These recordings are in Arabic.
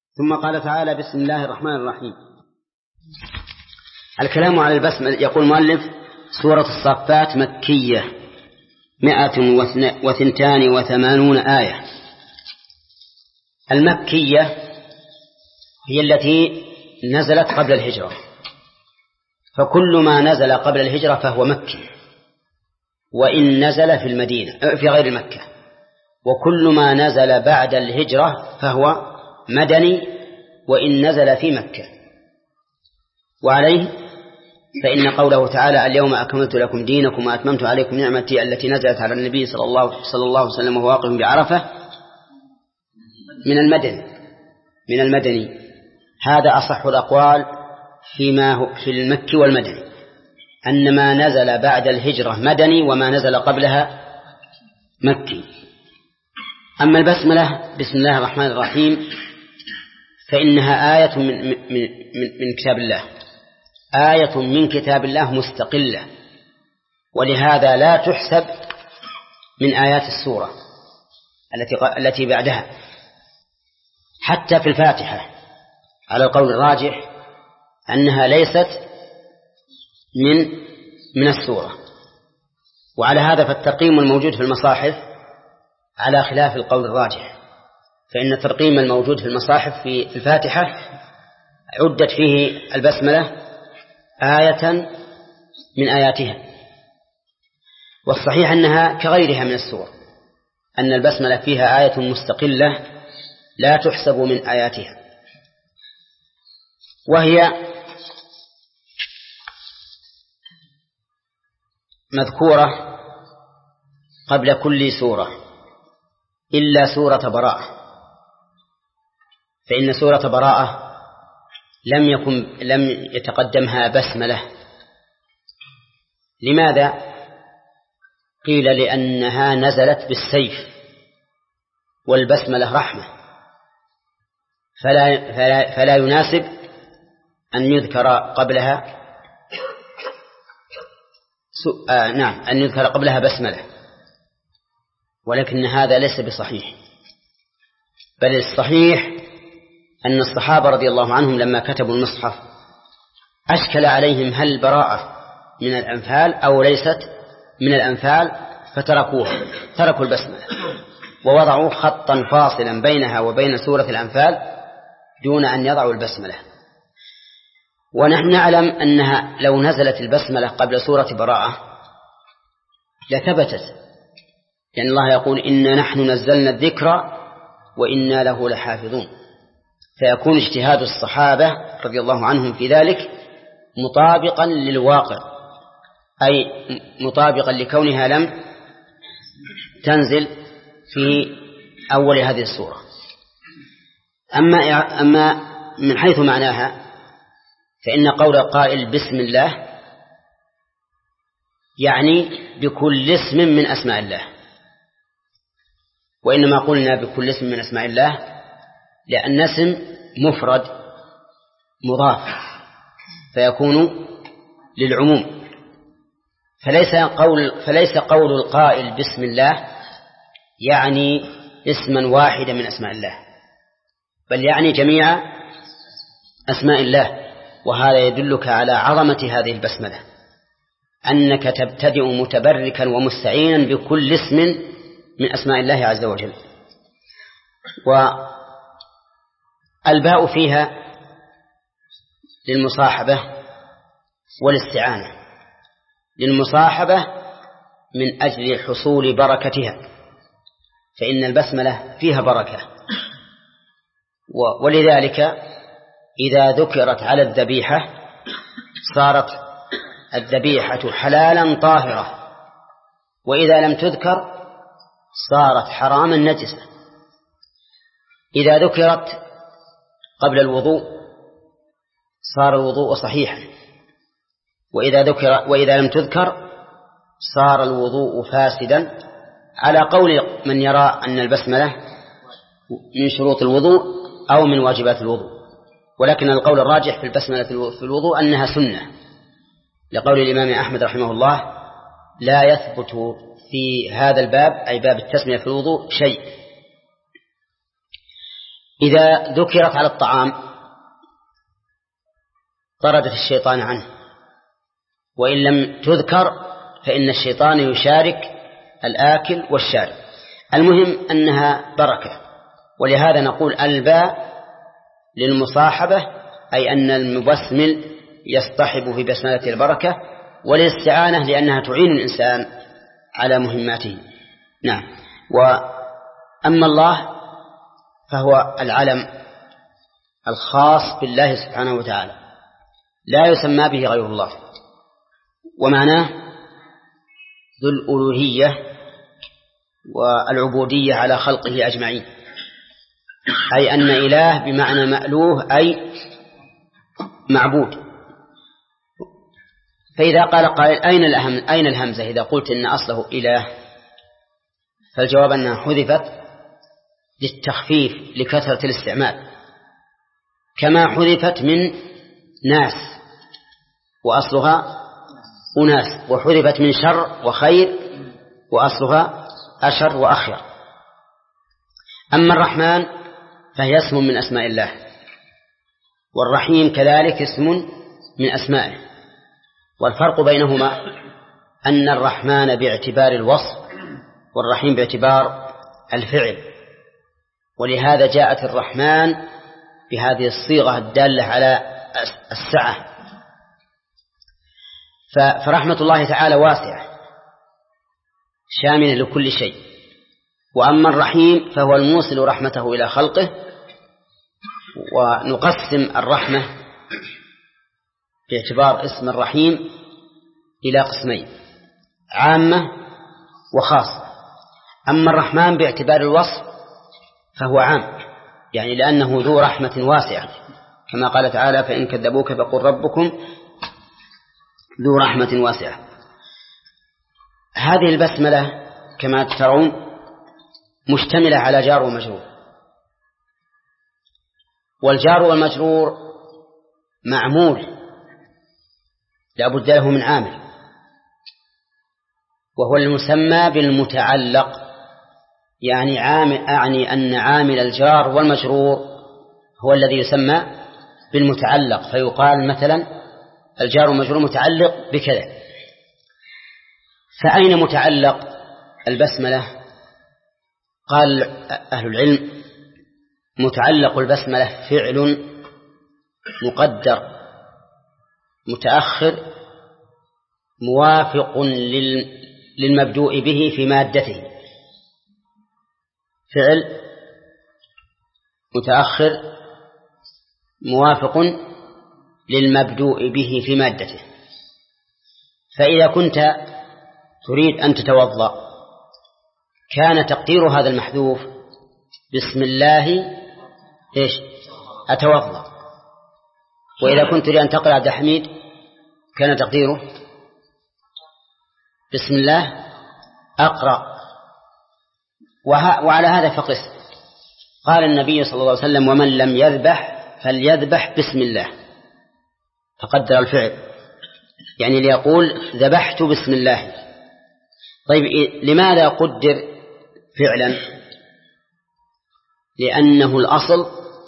ثم قال تعالى: بسم الله الرحمن الرحيم. الكلام على البسملة. يقول المؤلف: سورة الصافات مكية 182 آية. المكية هي التي نزلت قبل الهجرة، فكل ما نزل قبل الهجرة فهو مكي، وإن نزل في المدينة في غير مكة، وكل ما نزل بعد الهجرة فهو مدني وإن نزل في مكة. وعليه فإن قوله تعالى: اليوم أكملت لكم دينكم وأتممت عليكم نعمتي التي نزلت على النبي صلى الله عليه وسلم وهو واقف بعرفة من المدني. هذا أصح الأقوال فيما هو في المكي والمدني، أن ما نزل بعد الهجرة مدني وما نزل قبلها مكي. أما البسملة بسم الله الرحمن الرحيم فإنها آية من كتاب الله، آية من كتاب الله مستقلة، ولهذا لا تحسب من آيات السورة التي بعدها. حتى في الفاتحة على القول الراجح أنها ليست من السورة. وعلى هذا فالترقيم الموجود في المصاحف على خلاف القول الراجح، فإن الترقيم الموجود في المصاحف في الفاتحة عدت فيه البسملة آية من آياتها، والصحيح أنها كغيرها من السور، أن البسملة فيها آية مستقلة لا تحسب من آياتها، وهي مذكورة قبل كل سورة إلا سورة براءة، فإن سورة براءة لم يتقدمها بسملة. لماذا؟ قيل لأنها نزلت بالسيف والبسملة رحمة، فلا يناسب أن يذكر قبلها أن يذكر قبلها بسملة، ولكن هذا ليس بصحيح، بل الصحيح أن الصحابة رضي الله عنهم لما كتبوا المصحف أشكل عليهم هل براءة من الأنفال أو ليست من الأنفال، تركوا البسملة ووضعوا خطا فاصلا بينها وبين سورة الأنفال دون أن يضعوا البسملة. ونحن نعلم أنها لو نزلت البسملة قبل سورة براءة لثبتت، يعني الله يقول: إنا نحن نزلنا الذكر وإنا له لحافظون، فيكون اجتهاد الصحابة رضي الله عنهم في ذلك مطابقا للواقع، أي مطابقا لكونها لم تنزل في أول هذه السورة. أما من حيث معناها فإن قول القائل بسم الله يعني بكل اسم من أسماء الله، وإنما قلنا بكل اسم من أسماء الله لأن اسم مفرد مضاف فيكون للعموم، فليس قول القائل بسم الله يعني اسما واحدا من أسماء الله، بل يعني جميع أسماء الله. وهذا يدلك على عظمة هذه البسملة، أنك تبتدئ متبركا ومستعينا بكل اسم من أسماء الله عز وجل. والباء فيها للمصاحبة والاستعانة. للمصاحبة من أجل حصول بركتها، فإن البسملة فيها بركة، ولذلك إذا ذكرت على الذبيحة صارت الذبيحة حلالا طاهرة، وإذا لم تذكر صارت حراما نجسة. إذا ذكرت قبل الوضوء صار الوضوء صحيحا، وإذا لم تذكر صار الوضوء فاسدا، على قول من يرى أن البسملة من شروط الوضوء أو من واجبات الوضوء. ولكن القول الراجح في البسملة في الوضوء أنها سنة، لقول الإمام أحمد رحمه الله: لا يثبت في هذا الباب أي باب التسمية في الوضوء شيء. إذا ذكرت على الطعام طردت الشيطان عنه، وإن لم تذكر فإن الشيطان يشارك الآكل والشارب. المهم أنها بركة، ولهذا نقول الباء للمصاحبة، أي أن المبسمل يصطحب في بسملة البركة، وللاستعانة لأنها تعين الإنسان على مهماته. نعم. وأما الله فهو العلم الخاص بالله سبحانه وتعالى، لا يسمى به غير الله، ومعناه ذو الألوهية والعبودية على خلقه أجمعين، أي أن إله بمعنى مألوه أي معبود. فإذا قال قائل أين الهمزة إذا قلت إن أصله إله؟ فالجواب أنها حذفت للتخفيف لكثرة الاستعمال، كما حذفت من ناس وأصلها أناس، وحذفت من شر وخير وأصلها أشر وأخير. أما الرحمن فهي اسم من أسماء الله، والرحيم كذلك اسم من أسمائه، والفرق بينهما أن الرحمن باعتبار الوصف والرحيم باعتبار الفعل، ولهذا جاءت الرحمن بهذه الصيغة الدالة على السعة. فرحمة الله تعالى واسعة شاملة لكل شيء. وأما الرحيم فهو الموصل رحمته إلى خلقه. ونقسم الرحمة باعتبار اسم الرحيم إلى قسمين: عامة وخاصة. أما الرحمن باعتبار الوصف فهو عام، يعني لأنه ذو رحمة واسعة، كما قال تعالى: فإن كذبوك فقل ربكم ذو رحمة واسعة. هذه البسملة كما ترون مشتملة على جار ومجرور، والجار والمجرور معمول لا بد له من عامل، وهو المسمى بالمتعلق، يعني أن عامل الجار والمجرور هو الذي يسمى بالمتعلق، فيقال مثلا الجار والمجرور متعلق بكذا. فأين متعلق البسملة؟ قال أهل العلم: متعلق البسملة فعل مقدر متأخر موافق للمبدوء به في مادته. فعل متأخر موافق للمبدوء به في مادته. فإذا كنت تريد أن تتوضأ كان تقدير هذا المحذوف بسم الله أتوضأ. وإذا كنت تريد أن تقرأ عبد الحميد كان تقديره بسم الله أقرأ. وعلى هذا فقس. قال النبي صلى الله عليه وسلم: ومن لم يذبح فليذبح بسم الله، فقدر الفعل، يعني ليقول ذبحت بسم الله. طيب لماذا قدر فعلا؟ لأنه الأصل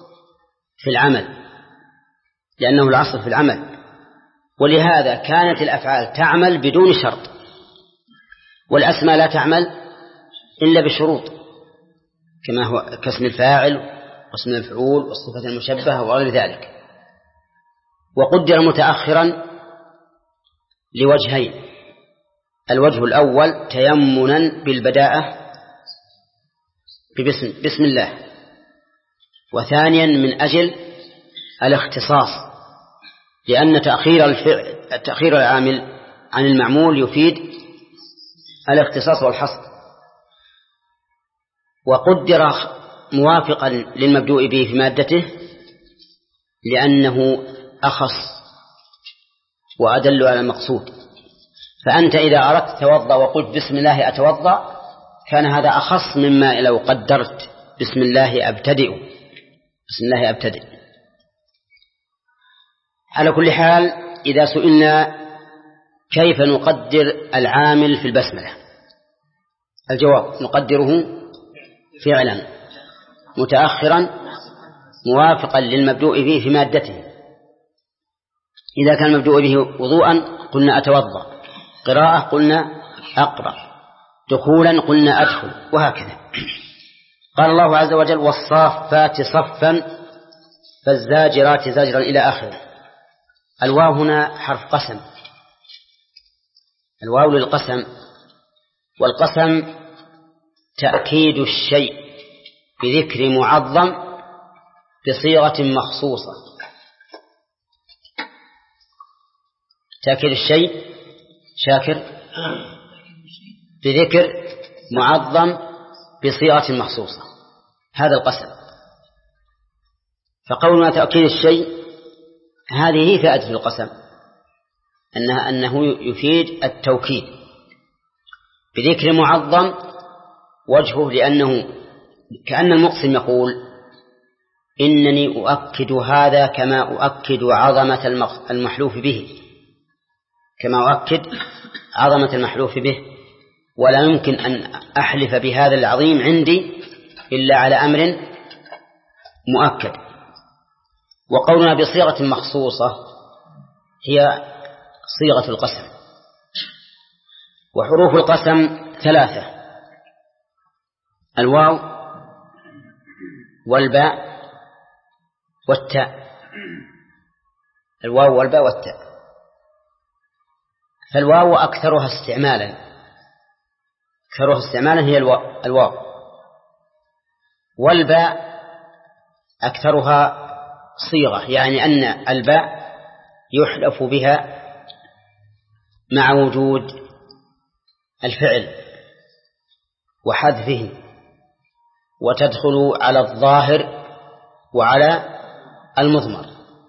في العمل، ولهذا كانت الأفعال تعمل بدون شرط، والأسماء لا تعمل إلا بشروط، كما هو كاسم الفاعل واسم المفعول والصفة المشبهة وغير ذلك. وقدر متأخرا لوجهين: الوجه الأول تيمنا بالبداءة بسم الله، وثانيا من أجل الاختصاص، لأن تأخير العامل عن المعمول يفيد الاختصاص والحصر. وقدر موافقا للمبدوء به في مادته لأنه أخص وأدل على المقصود. فأنت إذا أردت توضأ وقلت بسم الله أتوضأ كان هذا أخص مما لو قدرت بسم الله أبتدئ. على كل حال، إذا سئلنا كيف نقدر العامل في البسملة، الجواب: نقدره فعلا متأخرا موافقا للمبدوء به في مادته. إذا كان المبدوء به وضوءا قلنا أتوضأ، قراءة قلنا أقرأ، دخولا قلنا أدخل، وهكذا. قال الله عز وجل: والصافات صفا فالزاجرات زجرا إلى آخره. الواو هنا حرف قسم، الواو للقسم، والقسم تأكيد الشيء بذكر معظم بصيغة مخصوصة. تأكيد الشيء شاكر بذكر معظم بصيغة مخصوصة، هذا القسم. فقولنا تأكيد الشيء هذه فائدة القسم، أنه يفيد التوكيد بذكر معظم. وجهه لأنه كأن المقسم يقول: إنني أؤكد هذا كما أؤكد عظمة المحلوف به، كما أؤكد عظمة المحلوف به، ولا يمكن أن أحلف بهذا العظيم عندي إلا على أمر مؤكد. وقولنا بصيغة مخصوصة هي صيغة القسم. وحروف القسم 3: الواو والباء والتاء. الواو والباء والتاء. فالواو أكثرها استعمالا، هي الواو. والباء أكثرها صيغة، يعني أن الباء يحلف بها مع وجود الفعل وحذفه، وتدخل على الظاهر وعلى المضمر.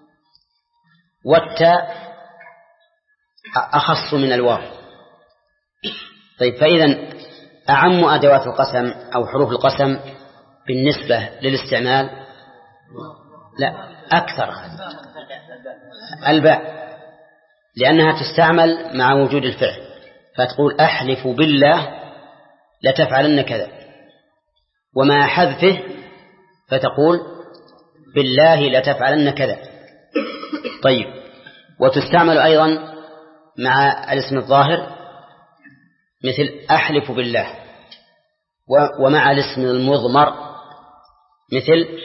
والتاء أخص من الواو. طيب، فإذا أعم أدوات القسم أو حروف القسم بالنسبة للاستعمال لا أكثر الباء، لأنها تستعمل مع وجود الفعل، فتقول: أحلف بالله لتفعلن كذا، ومع حذفه فتقول: بالله لتفعلن كذا. طيب، وتستعمل أيضا مع الاسم الظاهر مثل أحلف بالله، ومع الاسم المضمر مثل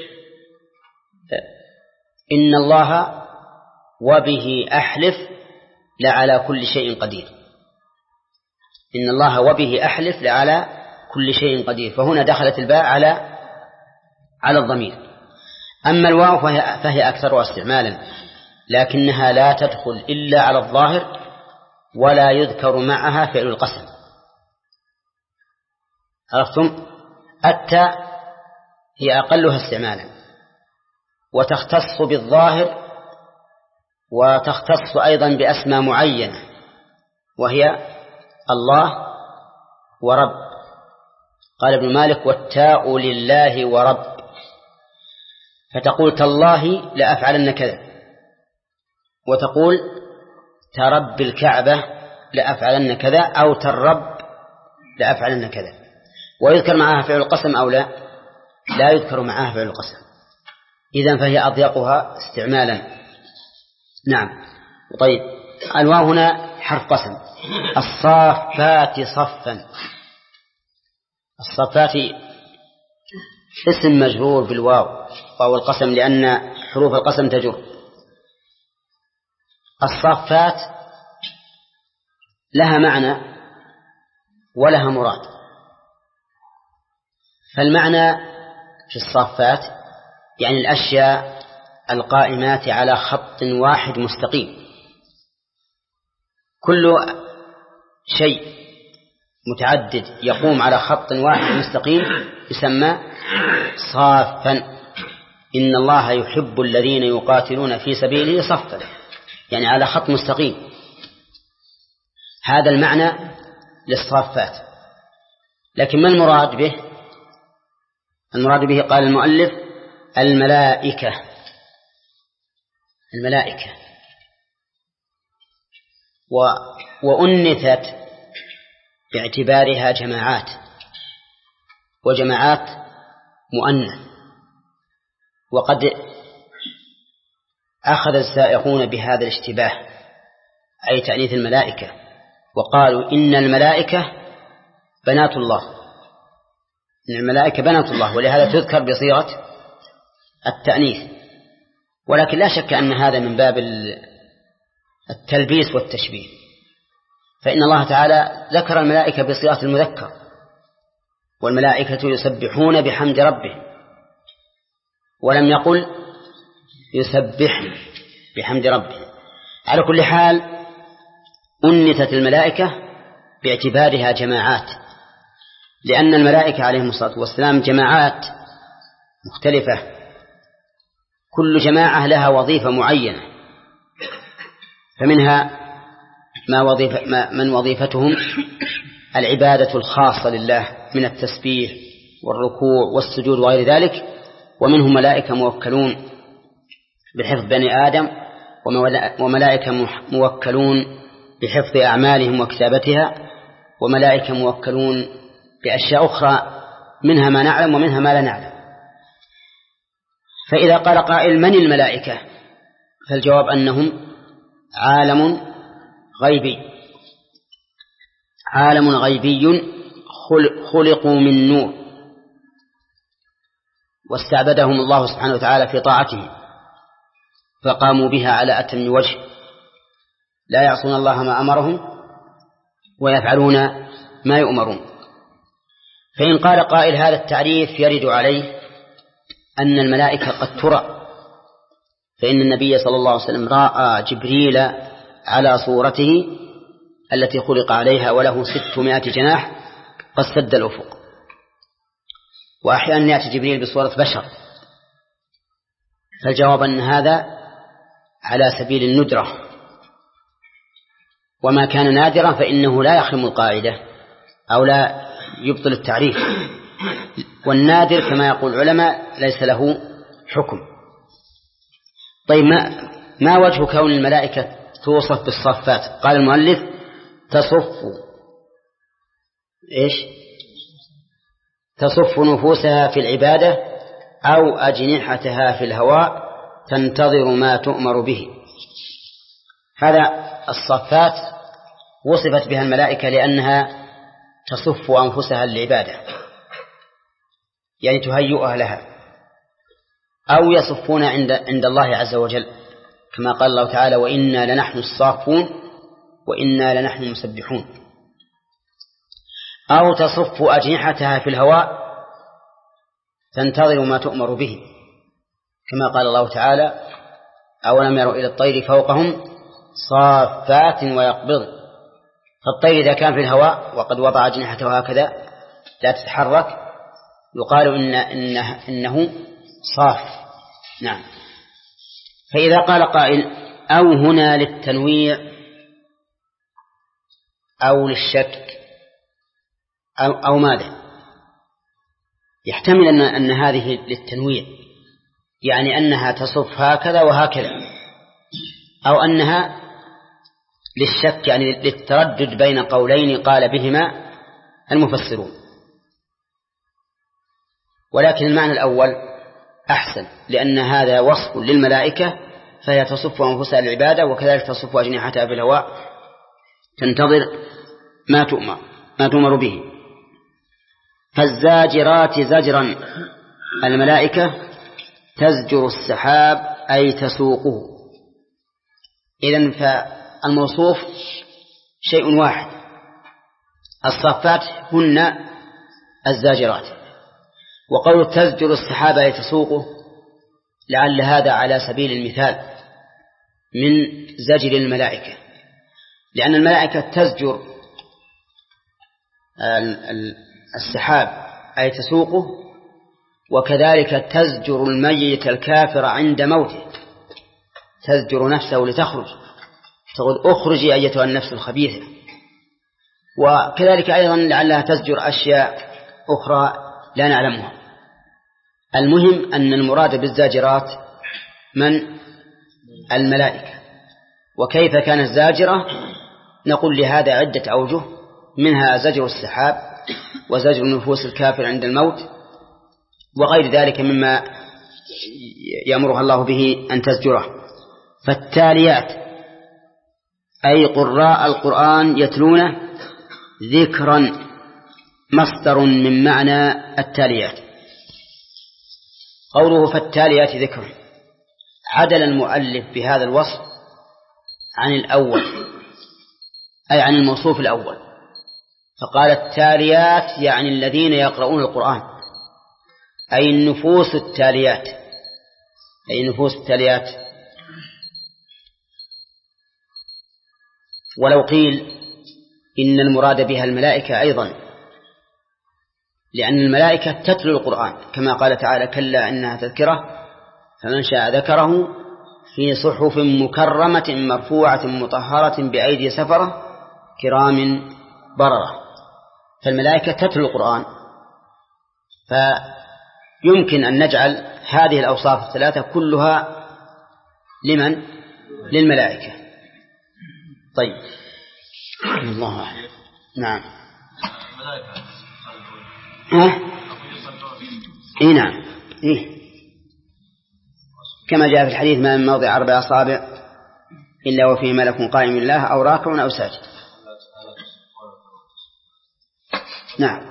إن الله وبه أحلف لعلى كل شيء قدير. إن الله وبه أحلف لعلى كل شيء قدير، فهنا دخلت الباء على الضمير. أما الواو فهي أكثرها استعمالا، لكنها لا تدخل إلا على الظاهر، ولا يذكر معها فعل القسم. عرفتم؟ التاء هي أقلها استعمالا، وتختص بالظاهر، وتختص أيضا بأسماء معينة، وهي الله ورب. قال ابن مالك: والتاء لله ورب، فتقول: تالله لأفعلن كذا، وتقول: ترب الكعبة لأفعلن كذا، أو ترب لأفعلن كذا. ويذكر معها فعل القسم أو لا يذكر معها فعل القسم. إذن فهي أضيقها استعمالا. نعم. طيب، الواو هنا حرف قسم. الصافات صفا. الصفات اسم مجرور بالواو، واو القسم، لأن حروف القسم تجر. الصافات لها معنى ولها مراد. فالمعنى في الصافات يعني الأشياء القائمات على خط واحد مستقيم. كل شيء متعدد يقوم على خط واحد مستقيم يسمى صافا. إن الله يحب الذين يقاتلون في سبيله صفا، يعني على خط مستقيم. هذا المعنى للصافات. لكن ما المراد به؟ المراد به قال المؤلف: الملائكة. الملائكة. وأنثت باعتبارها جماعات، وجماعات مؤنث، وقد أخذ السائقون بهذا الاشتباه أي تأنيث الملائكة، وقالوا إن الملائكة بنات الله، إن الملائكة بنات الله، ولهذا تذكر بصيغة التأنيث. ولكن لا شك أن هذا من باب التلبيس والتشبيه، فإن الله تعالى ذكر الملائكة بصيغة المذكر، والملائكة يسبحون بحمد ربهم، ولم يقل يسبحن بحمد ربهم. على كل حال أنثت الملائكة باعتبارها جماعات، لأن الملائكة عليهم الصلاة والسلام جماعات مختلفة، كل جماعة لها وظيفة معينة، فمنها من وظيفتهم العبادة الخاصة لله من التسبيح والركوع والسجود وغير ذلك، ومنهم ملائكة موكلون بحفظ بني آدم، وملائكة موكلون بحفظ أعمالهم وكتابتها، وملائكة موكلون بأشياء أخرى منها ما نعلم ومنها ما لا نعلم. فإذا قال قائل من الملائكة؟ فالجواب أنهم عالم غيبي، عالم غيبي خلقوا من نور، واستعبدهم الله سبحانه وتعالى في طاعته فقاموا بها على أتم وجه، لا يعصون الله ما أمرهم ويفعلون ما يؤمرون. فإن قال قائل هذا التعريف يرد عليه أن الملائكة قد ترى، فإن النبي صلى الله عليه وسلم رأى جبريل على صورته التي خلق عليها وله 600 جناح قد سد الأفق، وأحيانا يأتي جبريل بصورة بشر. فالجواب أن هذا على سبيل الندرة، وما كان نادرا فإنه لا يخرم القاعدة أو لا يبطل التعريف، والنادر كما يقول العلماء ليس له حكم. طيب ما وجه كون الملائكة توصف بالصفات؟ قال المؤلف تصف نفوسها في العبادة أو أجنحتها في الهواء تنتظر ما تؤمر به. هذا الصفات وصفت بها الملائكة لأنها تصف أنفسها للعبادة، يعني تهيئها لها، أو يصفون عند الله عز وجل كما قال الله تعالى وإنا لنحن الصافون وإنا لنحن المسبحون، أو تصف أجنحتها في الهواء تنتظر ما تؤمر به كما قال الله تعالى أولم يروا إلى الطير فوقهم صافات ويقبض. فالطير إذا كان في الهواء وقد وضع أجنحته هكذا لا تتحرك يقال إنه صاف. نعم. فإذا قال قائل أو هنا للتنويع أو للشك أو ماذا؟ يحتمل أن هذه للتنويع، يعني أنها تصف هكذا وهكذا، أو أنها للشك يعني للتردد بين قولين قال بهما المفسرون. ولكن المعنى الأول أحسن، لأن هذا وصف للملائكة فهي تصف أنفسها العبادة، وكذلك تصف أجنحتها في الهواء تنتظر ما تؤمر به. فالزاجرات زجرا، الملائكة تزجر السحاب أي تسوقه. إذن فالموصوف شيء واحد، الصفات هن الزاجرات، وقول تزجر السحاب أي تسوقه لعل هذا على سبيل المثال من زجر الملائكة، لأن الملائكة تزجر السحاب أي تسوقه، وكذلك تزجر الميت الكافر عند موته، تزجر نفسه لتخرج، تقول أخرجي أيتها النفس الخبيثة. وكذلك أيضا لعلها تزجر أشياء أخرى لا نعلمها. المهم أن المراد بالزاجرات من الملائكة. وكيف كانت زاجرة؟ نقول لهذا عدة أوجه، منها زجر السحاب وزجر نفوس الكافر عند الموت وغير ذلك مما يأمرها الله به أن تزجره. فالتاليات أي قراء القرآن يتلونه ذكرا مصدر من معنى التاليات. قوله فالتاليات ذكرا عدل المؤلف بهذا الوصف عن الأول أي عن الموصوف الأول، فقال التاليات يعني الذين يقرؤون القرآن، أي النفوس التاليات، أي النفوس التاليات. ولو قيل إن المراد بها الملائكة أيضا، لأن الملائكة تتلو القرآن كما قال تعالى كلا إنها تذكرة فمن شاء ذكره في صحف مكرمة مرفوعة مطهرة بأيدي سفرة كرام بررة. فالملائكة تتلو القرآن، فيمكن أن نجعل هذه الأوصاف الثلاثة كلها لمن؟ للملائكة. طيب الله أعلم. نعم إيه نعم إيه كما جاء في الحديث ما من موضع 4 أصابع إلا وفيه ملك قائم الله أو راكع أو ساجد. نعم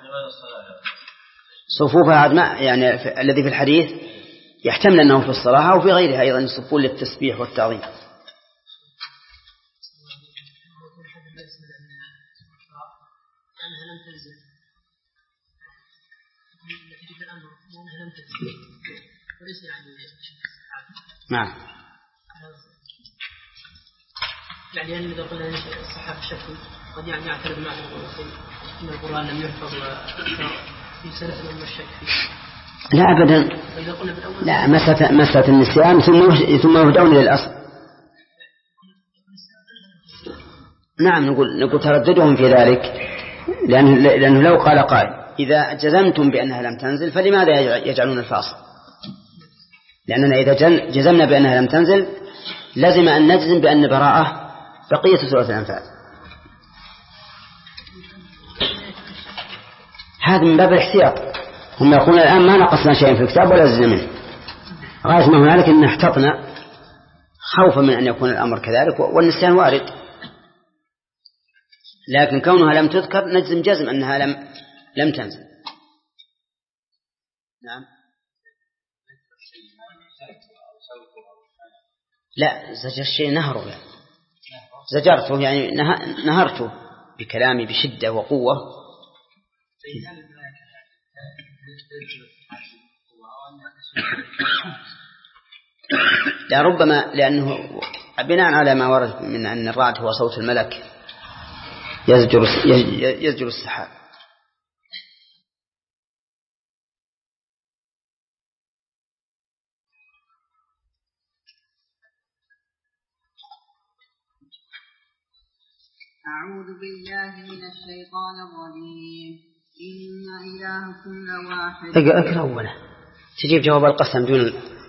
صفوفها يعني الذي في الحديث يحتمل أنه في الصلاة أو في غيرها أيضا يصفون للتسبيح والتعظيم. نعم يعني إذا قلنا الصحابة الشك قد يعني يعترض معه إن القرآن لم يحفظ في سنة الأمة الشك فيه. لا أبدا، لا مسألة النسيان ثم يهدون إلى الأصل. نعم نقول ترددهم في ذلك، لأنه لو قال قائل إذا جزمتم بأنها لم تنزل فلماذا يجعلون الفاصل؟ لأننا إذا جزمنا بأنها لم تنزل لازم أن نجزم بأن براءة بقية سورة الأنفال. هذا من باب الاحتياط. هم يقولون الآن ما نقصنا شيء في الكتاب ولا زدنا منه، غاية ما هنالك إن احتطنا خوفا من أن يكون الأمر كذلك، والنسيان وارد، لكن كونها لم تذكر نجزم جزم أنها لم تنزل. نعم لا زجر الشيء نهره يعني. زجرته يعني نهرته بكلامي بشدة وقوة. لا ربما لأنه بناء على ما ورد من أن الرعد هو صوت الملك يزجر السحاب. أعوذ بالله من الشيطان الرجيم. إن إلهكم لواحد. اقرأ أولا تجيب جواب القسم دون.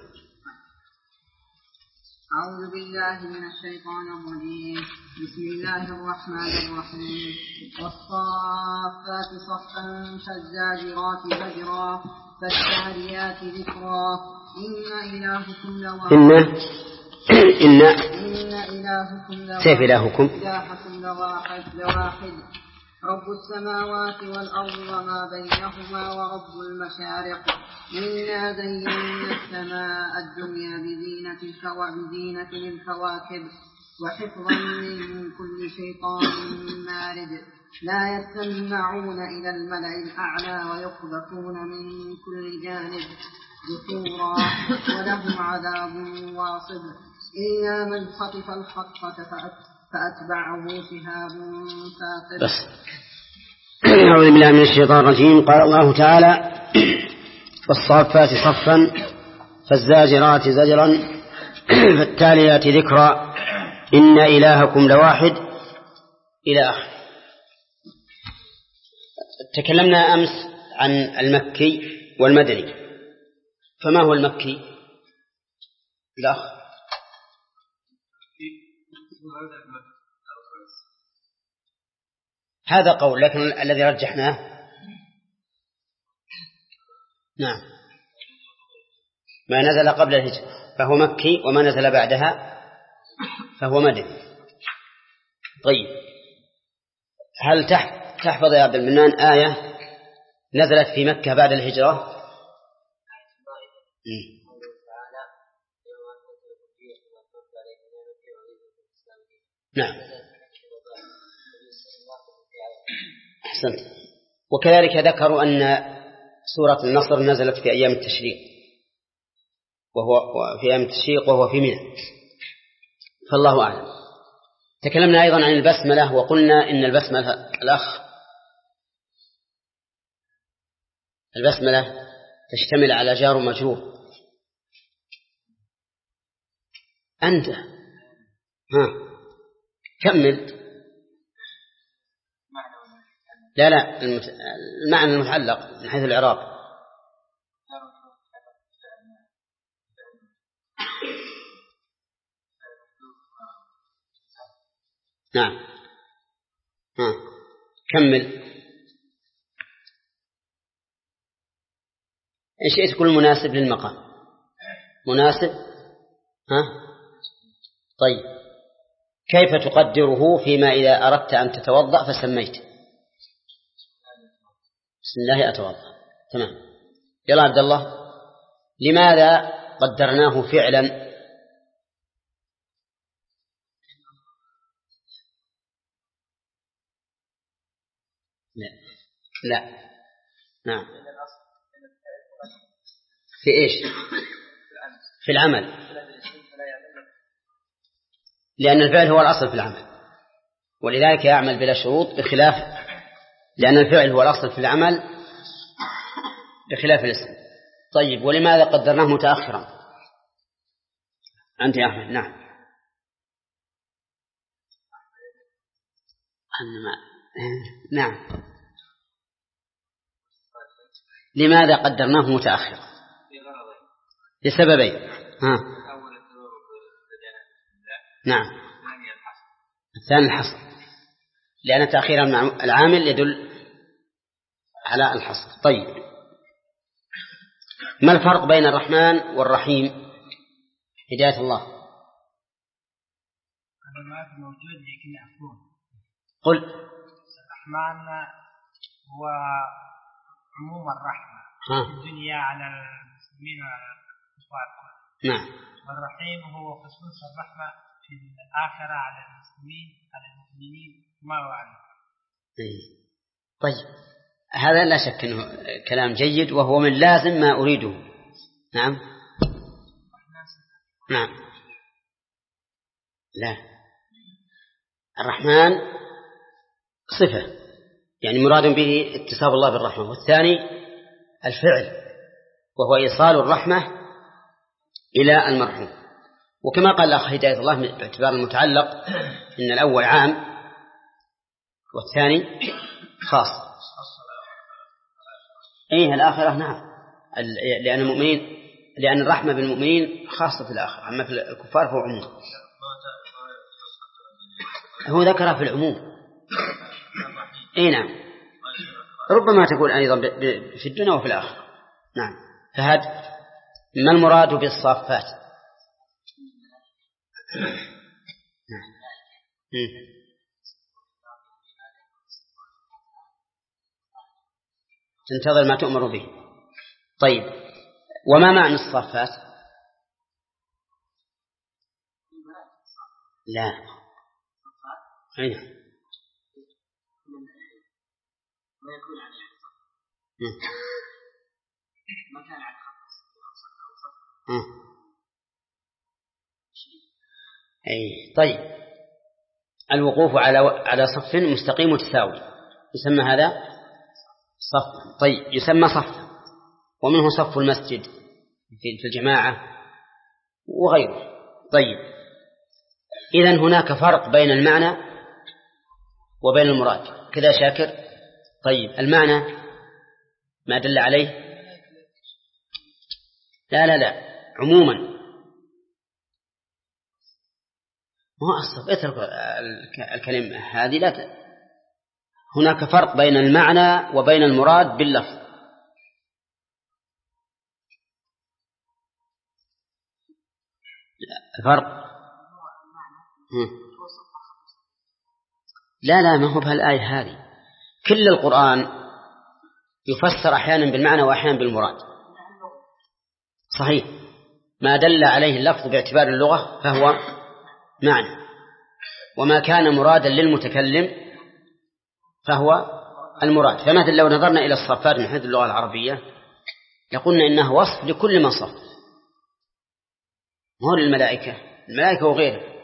أعوذ بالله من الشيطان الرجيم. بسم الله الرحمن الرحيم. والصافات صفا فالزاجرات زجرا فالتاليات ذكرا إن إلهكم لواحد. إن إلهكم سيف إلهكم لواحد رب السماوات والأرض وما بينهما ورب المشارق. إنا زينا السماء الدنيا بزينة للكواكب وحفظا من كل شيطان مارد. لا يستمعون إلى الملأ الأعلى ويقذفون من كل جانب دحورا ولهم عذاب واصب إلا من خطف الخطفة فأتبعه شهاب ثاقب. أعوذ بالله من الشيطان الرجيم. قال الله تعالى والصافات صفا فالزاجرات زجرا فالتاليات ذكرا إن إلهكم لواحد إلى آخر. تكلمنا أمس عن المكي والمدني، فما هو المكي؟ الأخ هذا قول، لكن الذي رجحناه نعم ما نزل قبل الهجرة فهو مكي، وما نزل بعدها فهو مدني. طيب، هل تحفظ يا عبد المنان آية نزلت في مكة بعد الهجرة؟ نعم، أحسنت. وكذلك ذكروا أن سورة النصر نزلت في أيام التشريق، وهو في منى، فالله أعلم. تكلمنا أيضا عن البسملة، وقلنا إن البسملة تشتمل على جار ومجرور. أنت كمل. لا المعنى المتعلق من حيث الإعراب. نعم، كمل. إيش تقول مناسب للمقام؟ مناسب. طيب، كيف تقدره فيما إذا أردت أن تتوضأ فسميت بسم الله أتوضأ؟ تمام. يلا عبد الله، لماذا قدرناه فعلا؟ لا. نعم. في إيش؟ في العمل، لأن الفعل هو الأصل في العمل، ولذلك يعمل بلا شروط، بخلاف لأن الفعل هو الأصل في العمل بخلاف الاسم. طيب، ولماذا قدرناه متأخرا؟ أنت يا أحمد. نعم. نعم، لماذا قدرناه متأخرا؟ لسببين. نعم. الثاني الحصر، لأن تأخير العامل يدل على الحصر. طيب، ما الفرق بين الرحمن والرحيم؟ هداية الله. هذا موجود لكن يعفون. قل. الرحمن هو عموم الرحمة في الدنيا على المسلمين وعلى الكفار. نعم. والرحيم هو خصوص الرحمة في الآخرة على المسلمين على المؤمنين ما وعلم. طيب، هذا لا شك أنه كلام جيد، وهو من لازم ما أريده. نعم. نعم. لا، الرحمن صفة، يعني مراد به اتصاف الله بالرحمة، والثاني الفعل وهو إيصال الرحمة إلى المرحوم. وكما قال الأخ هداية الله باعتبار المتعلق إن الأول عام والثاني خاص. الآخرة. نعم، لأن الرحمة بالمؤمنين خاصة في الآخرة، أما في الكفار فهو عموم. هو ذكرها في العموم. نعم، ربما تقول أيضا في الدنيا وفي الآخرة. نعم. فهد، ما المراد بالصافات؟ تنتظر ما تؤمر به. طيب، وما معنى الصافات؟ لا. ما يكون على مكان على طيب، الوقوف على صف مستقيم متساوي يسمى هذا صف. طيب، يسمى صف، ومنه صف المسجد في الجماعة وغيره. طيب، إذن هناك فرق بين المعنى وبين المراد كذا شاكر. طيب، المعنى ما دل عليه؟ لا، عموما هو أصف. اترك الكلمة هذه. لا، هناك فرق بين المعنى وبين المراد باللفظ. الفرق لا ما هو بهالآية هذه. كل القرآن يفسر أحيانا بالمعنى وأحيانا بالمراد. صحيح، ما دل عليه اللفظ باعتبار اللغة فهو معنى، وما كان مرادا للمتكلم فهو المراد. فمثلا لو نظرنا إلى الصفات من حيث اللغة العربية لقلنا إنه وصف لكل من صف، هو الملائكة وغيره.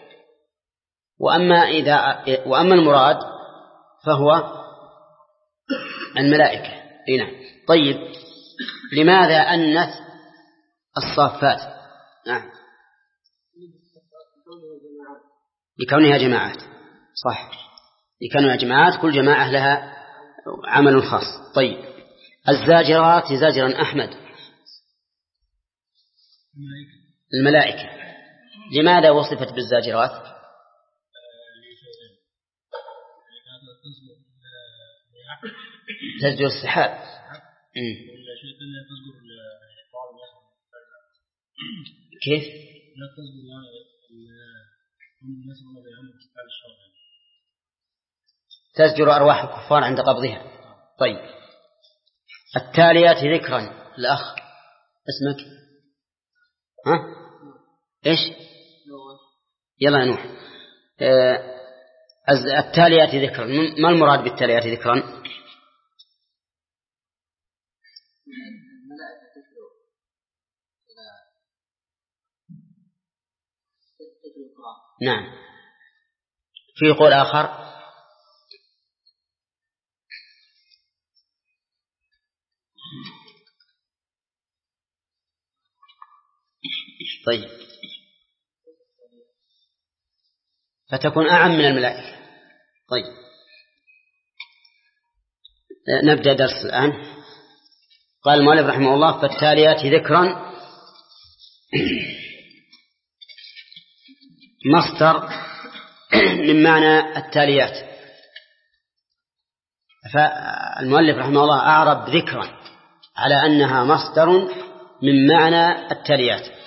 وأما المراد فهو الملائكة. نعم. طيب، لماذا أنث الصافات؟ نعم، لكونها جماعات. صح، لكونها جماعات، كل جماعة لها عمل خاص. طيب، الزاجرات زجرا أحمد، الملائكة. لماذا وصفت بالزاجرات؟ تزجر السحاب. كيف؟ تزجر أرواح الكفار عند قبضها. طيب، التاليات ذكرا. الأخ اسمك؟ إيش؟ يلا نوح. التاليات ذكرا، ما المراد بالتاليات ذكرا؟ نعم. في قول آخر طيب، فتكون أعم من الملائكة. طيب، نبدأ درس الآن. قال المؤلف رحمه الله: فالتاليات ذكرا مصدر من معنى التاليات. فالمؤلف رحمه الله أعرب ذكرا على أنها مصدر من معنى التاليات.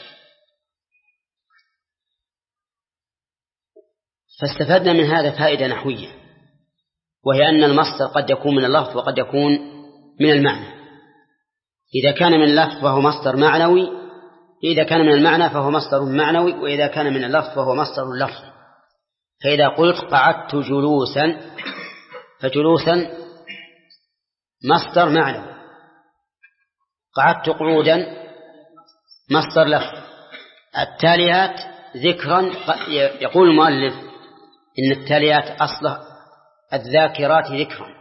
فاستفدنا من هذا فائدة نحوية، وهي أن المصدر قد يكون من اللفظ وقد يكون من المعنى. إذا كان من اللفظ فهو مصدر معنوي، إذا كان من المعنى فهو مصدر معنوي، وإذا كان من اللفظ فهو مصدر لفظ. فإذا قلت قعدت جلوسا فجلوسا مصدر معنوي، قعدت قعودا مصدر لفظ. التاليات ذكرا، يقول المؤلف إن التاليات أصله الذاكرات ذكرا.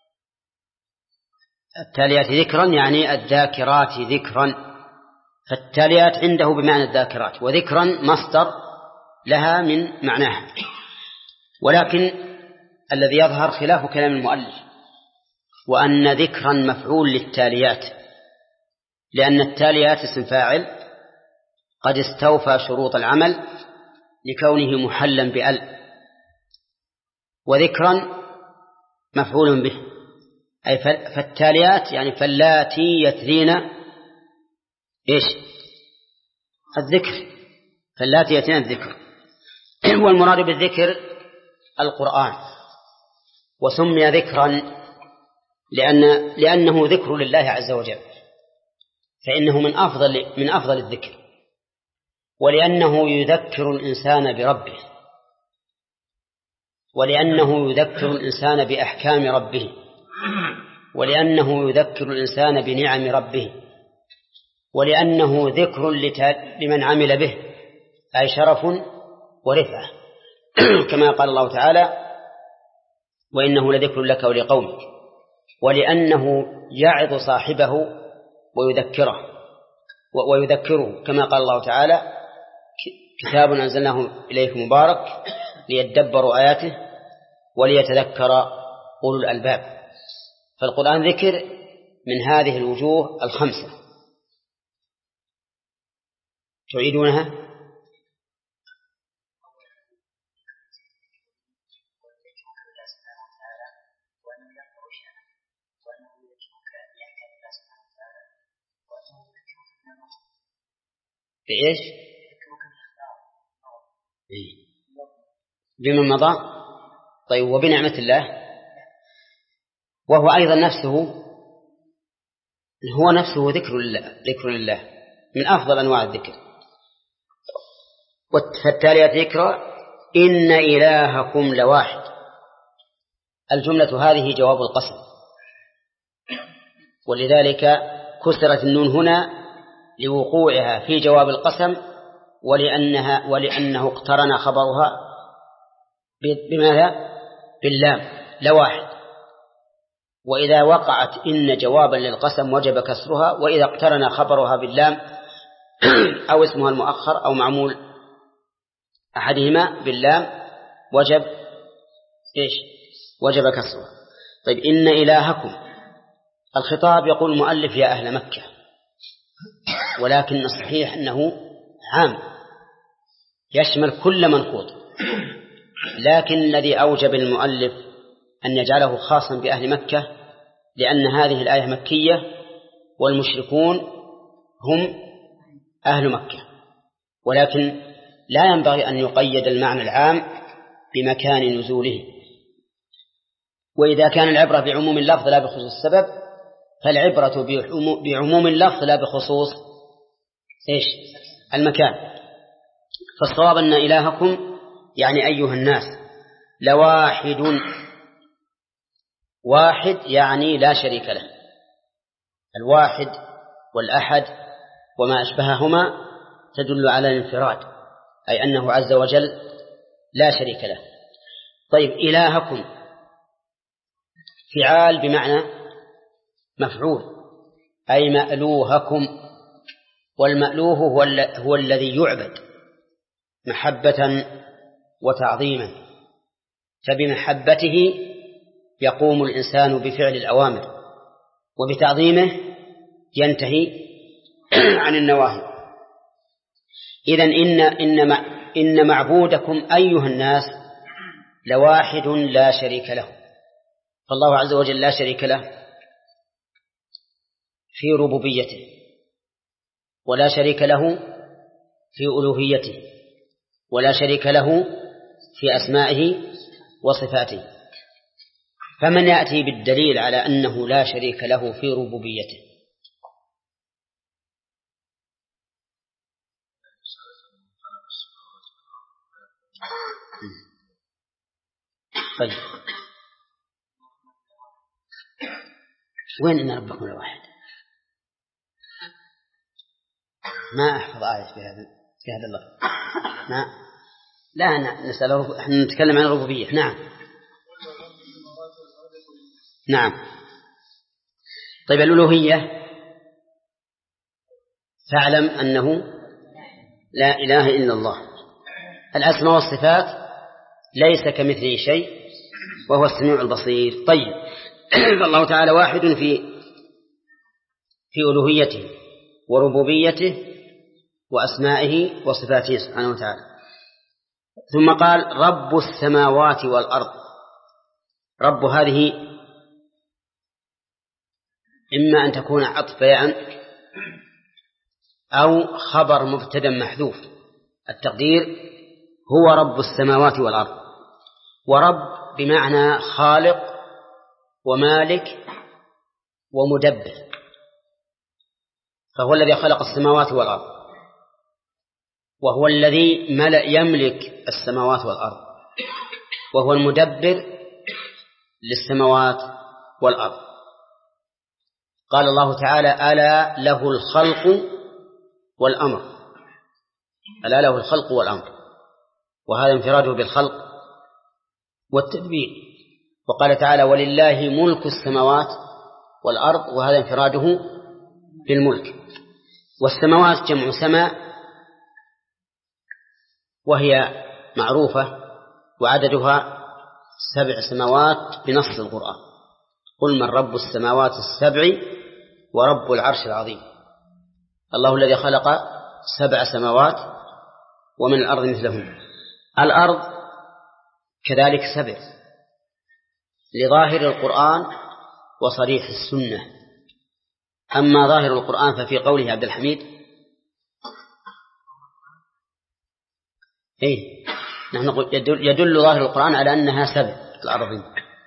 التاليات ذكرا يعني الذاكرات ذكرا، فالتاليات عنده بمعنى الذاكرات، وذكرا مصدر لها من معناها. ولكن الذي يظهر خلاف كلام المؤلف، وأن ذكرا مفعول للتاليات، لأن التاليات اسم فاعل قد استوفى شروط العمل لكونه محلا بأل، وذكرا مفعول به، أي فالتاليات يعني فاللاتي يتلين إيش؟ الذكر، فاللاتي يتلين الذكر. والمراد بالذكر القرآن، وسمي ذكرا لأنه ذكر لله عز وجل، فإنه من أفضل الذكر، ولأنه يذكر الإنسان بربه، ولأنه يذكر الإنسان بأحكام ربه، ولأنه يذكر الإنسان بنعم ربه، ولأنه ذكر لمن عمل به، أي شرف ورفعة، كما قال الله تعالى: وإنه لذكر لك ولقومك. ولأنه يعظ صاحبه ويذكره، كما قال الله تعالى: كتاب أنزلناه إليك مبارك ليدبروا آياته وليتذكر أولو الألباب. فالقرآن ذكر من هذه الوجوه الخمسة. تعيدونها؟ بإيش؟ بمن مضى. طيب وبنعمة الله، وهو أيضا نفسه ذكر لله من أفضل أنواع الذكر. فالتالية ذكر إن إلهكم لواحد. الجملة هذه جواب القسم، ولذلك كسرت النون هنا لوقوعها في جواب القسم، ولأنه اقترن خبرها بماذا؟ باللام لواحد. وإذا وقعت إن جوابا للقسم وجب كسرها، وإذا اقترن خبرها باللام أو اسمها المؤخر أو معمول أحدهما باللام وجب كسرها. طيب إن إلهكم، الخطاب يقول المؤلف يا أهل مكة، ولكن الصحيح أنه عام يشمل كل منقوط، لكن الذي أوجب المؤلف أن يجعله خاصا بأهل مكة لأن هذه الآية مكية والمشركون هم أهل مكة، ولكن لا ينبغي أن يقيد المعنى العام بمكان نزوله. وإذا كان العبرة بعموم اللفظ لا بخصوص السبب، فالعبرة بعموم اللفظ لا بخصوص المكان. فالصواب أن إلهكم يعني أيها الناس لواحد، واحد يعني لا شريك له. الواحد والأحد وما أشبههما تدل على الانفراد، أي أنه عز وجل لا شريك له. طيب إلهكم فعال بمعنى مفعول، أي مألوهكم، والمألوه هو الذي يعبد محبة وتعظيما، فبمحبته يقوم الإنسان بفعل الأوامر، وبتعظيمه ينتهي عن النواهي. إذن إن معبودكم أيها الناس لواحد لا شريك له. فالله عز وجل لا شريك له في ربوبيته، ولا شريك له في ألوهيته، ولا شريك له في أسمائه وصفاته. فمن يأتي بالدليل على أنه لا شريك له في ربوبيته؟ طيب وين إن ربكم لواحد؟ ما أحفظ آية في هذا اللفظ. لا نسأله، احنا نتكلم عن الربوبية. نعم. طيب الألوهية فاعلم أنه لا إله إلا الله. الأسماء والصفات ليس كمثله شيء وهو السميع البصير. طيب فالله تعالى واحد في ألوهيته وربوبيته وأسمائه وصفاته سبحانه وتعالى. ثم قال رب السماوات والأرض. رب هذه إما أن تكون عطف بيان أو خبر مبتدأ محذوف. التقدير هو رب السماوات والأرض. ورب بمعنى خالق ومالك ومدبر، فهو الذي خلق السماوات والأرض، وهو الذي يملك السماوات والأرض، وهو المدبر للسماوات والأرض. قال الله تعالى ألا له الخلق والأمر. ألا له الخلق والأمر، وهذا انفراده بالخلق والتدبير. وقال تعالى ولله ملك السماوات والأرض، وهذا انفراده بالملك. والسماوات جمع سماء، وهي معروفة، وعددها 7 سماوات بنص القرآن. قل من رب السماوات السبع ورب العرش العظيم. الله الذي خلق 7 سماوات ومن الأرض مثلهم. الأرض كذلك 7 لظاهر القرآن وصريح السنة. أما ظاهر القرآن ففي قوله عبد الحميد نحن نقول يدل ظاهر القرآن على أنها 7 الأراضين.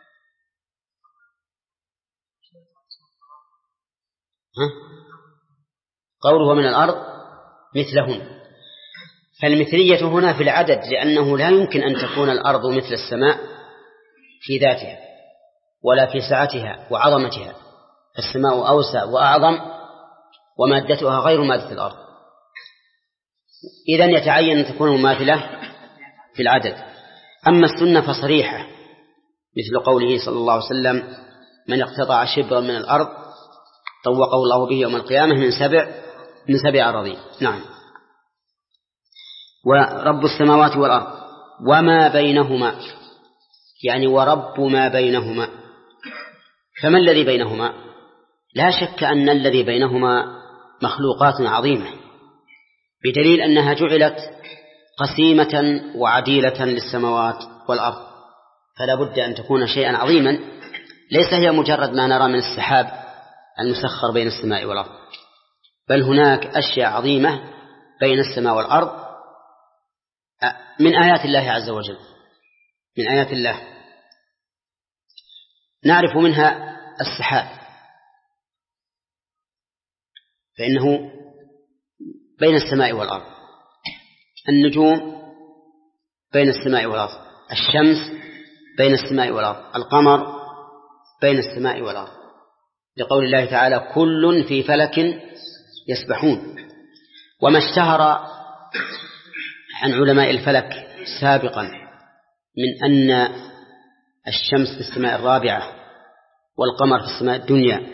قوله من الأرض مثلهن، فالمثلية هنا في العدد، لأنه لا يمكن أن تكون الأرض مثل السماء في ذاتها ولا في سعتها وعظمتها، السماء أوسع وأعظم ومادتها غير مادة الأرض، إذن يتعين أن تكون مماثلة في العدد. أما السنة فصريحة، مثل قوله صلى الله عليه وسلم من اقتطع شبرا من الأرض طوقه الله به يوم القيامة من 7 أراضين. نعم. ورب السماوات والأرض وما بينهما، يعني ورب ما بينهما. فما الذي بينهما؟ لا شك أن الذي بينهما مخلوقات عظيمة، بدليل أنها جعلت قسيمة وعديلة للسماوات والأرض، فلا بد أن تكون شيئا عظيما، ليس هي مجرد ما نرى من السحاب المسخر بين السماء والأرض، بل هناك أشياء عظيمة بين السماء والأرض من آيات الله عز وجل، من آيات الله. نعرف منها السحاب، فإنه بين السماء والأرض، النجوم بين السماء والأرض، الشمس بين السماء والأرض، القمر بين السماء والأرض، لقول الله تعالى كل في فلك يسبحون. وما اشتهر عن علماء الفلك سابقا من أن الشمس في السماء الرابعة والقمر في السماء الدنيا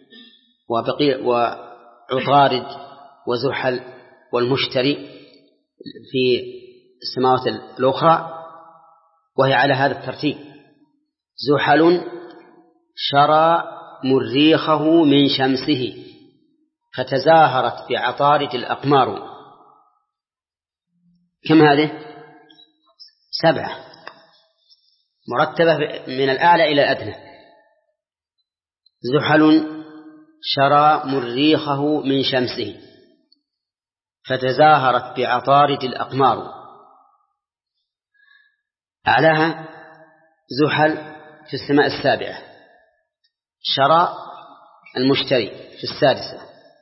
وعطارد وزحل والمشتري في السماوات الأخرى، وهي على هذا الترتيب: زحل شرى مريخه من شمسه فتزاهرت بعطارد الأقمار. كم هذه؟ 7 مرتبة من الأعلى إلى الأدنى. زحل شرى مريخه من شمسه فتزاهرت بعطارد الأقمار. أعلاها زحل في السماء السابعة، شرى المشتري في السادسة،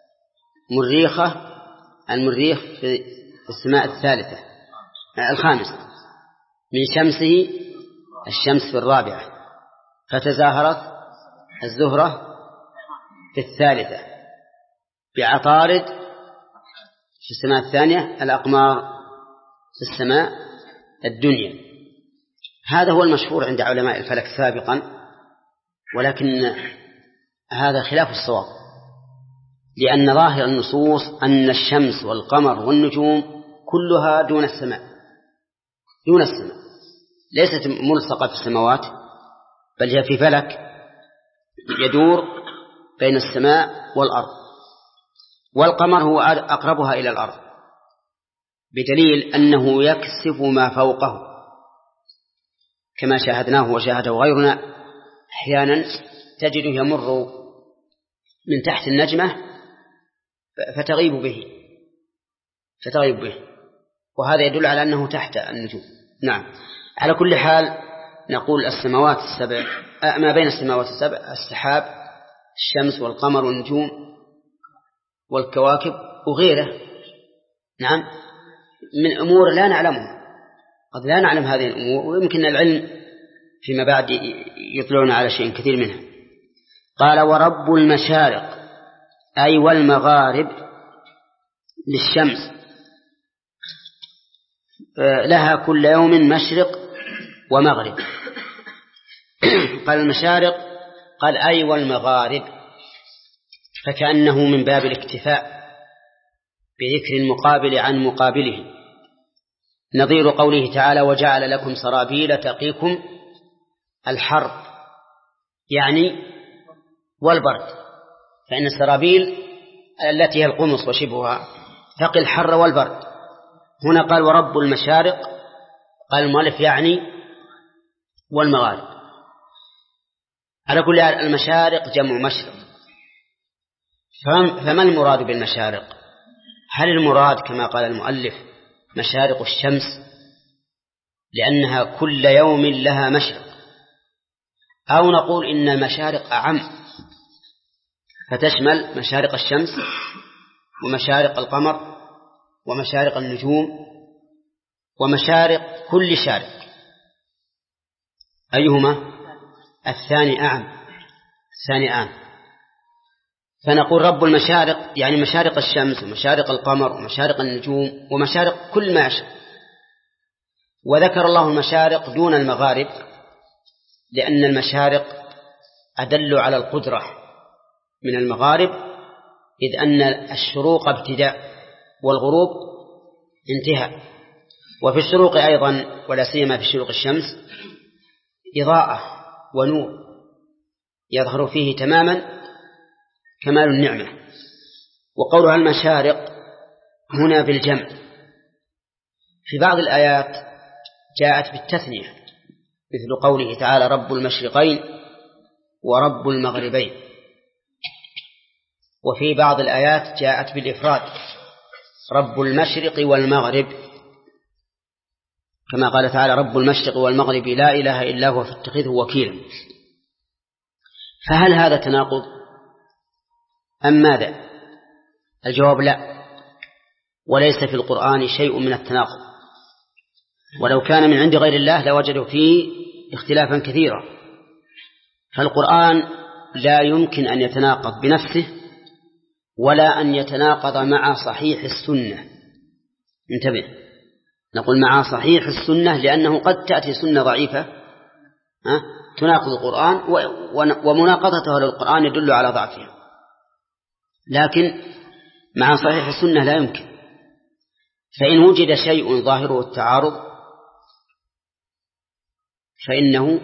المريخ في السماء الخامسة، من شمسه الشمس في الرابعة، فتزاهرت الزهرة في الثالثة، بعطارد في السماء الثانية، الأقمار في السماء الدنيا. هذا هو المشهور عند علماء الفلك سابقا، ولكن هذا خلاف الصواب، لأن ظاهر النصوص أن الشمس والقمر والنجوم كلها دون السماء، ليست ملصقة في السماوات، بل هي في فلك يدور بين السماء والأرض، والقمر هو أقربها إلى الأرض، بدليل أنه يكسف ما فوقه كما شاهدناه وشاهده غيرنا. أحيانا تجده يمر من تحت النجمة فتغيب به، وهذا يدل على أنه تحت النجوم. نعم. على كل حال نقول السماوات 7، ما بين السماوات 7 السحاب، الشمس والقمر والنجوم والكواكب وغيره. نعم، من أمور لا نعلمها، قد لا نعلم هذه الأمور، ويمكن العلم فيما بعد يطلعون على شيء كثير منها. قال ورب المشارق أي والمغارب للشمس لها كل يوم مشرق ومغرب. قال المشارق، قال أي والمغارب، فكأنه من باب الاكتفاء بذكر المقابل عن مقابله، نظير قوله تعالى وجعل لكم سرابيل تقيكم الحر، يعني والبرد، فإن السرابيل التي هي القمص وشبهها تقي الحر والبرد. هنا قال ورب المشارق، قال المؤلف يعني والمغارب. على كل حال المشارق جمع مشرق، فما المراد بالمشارق؟ هل المراد كما قال المؤلف مشارق الشمس لأنها كل يوم لها مشرق، أو نقول إن المشارق أعم فتشمل مشارق الشمس ومشارق القمر ومشارق النجوم ومشارق كل شارق. أيهما؟ الثاني أعم. فنقول رب المشارق يعني مشارق الشمس ومشارق القمر ومشارق النجوم ومشارق كل ما يشاء. وذكر الله المشارق دون المغارب لأن المشارق أدل على القدرة من المغارب، إذ أن الشروق ابتداء والغروب انتهاء. وفي الشروق أيضا ولا سيما في شروق الشمس إضاءة ونور يظهر فيه تماما كمال النعمة. وقولها المشارق هنا بالجمع. في بعض الآيات جاءت بالتثنية مثل قوله تعالى رب المشرقين ورب المغربين. وفي بعض الآيات جاءت بالإفراد رب المشرق والمغرب، كما قال تعالى رب المشرق والمغرب لا إله إلا هو فاتخذه وكيلا. فهل هذا تناقض أم ماذا؟ الجواب لا، وليس في القرآن شيء من التناقض، ولو كان من عند غير الله لوجدوا فيه اختلافا كثيرا. فالقرآن لا يمكن أن يتناقض بنفسه ولا أن يتناقض مع صحيح السنة. انتبه، نقول مع صحيح السنة لأنه قد تأتي سنة ضعيفة تناقض القرآن ومناقضته للقرآن يدل على ضعفه، لكن مع صحيح السنة لا يمكن. فإن وجد شيء ظاهره التعارض فإنه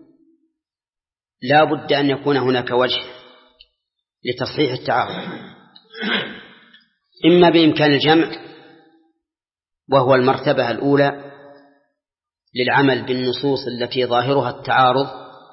لا بد أن يكون هناك وجه لتصحيح التعارض، إما بإمكان الجمع وهو المرتبة الأولى للعمل بالنصوص التي ظاهرها التعارض،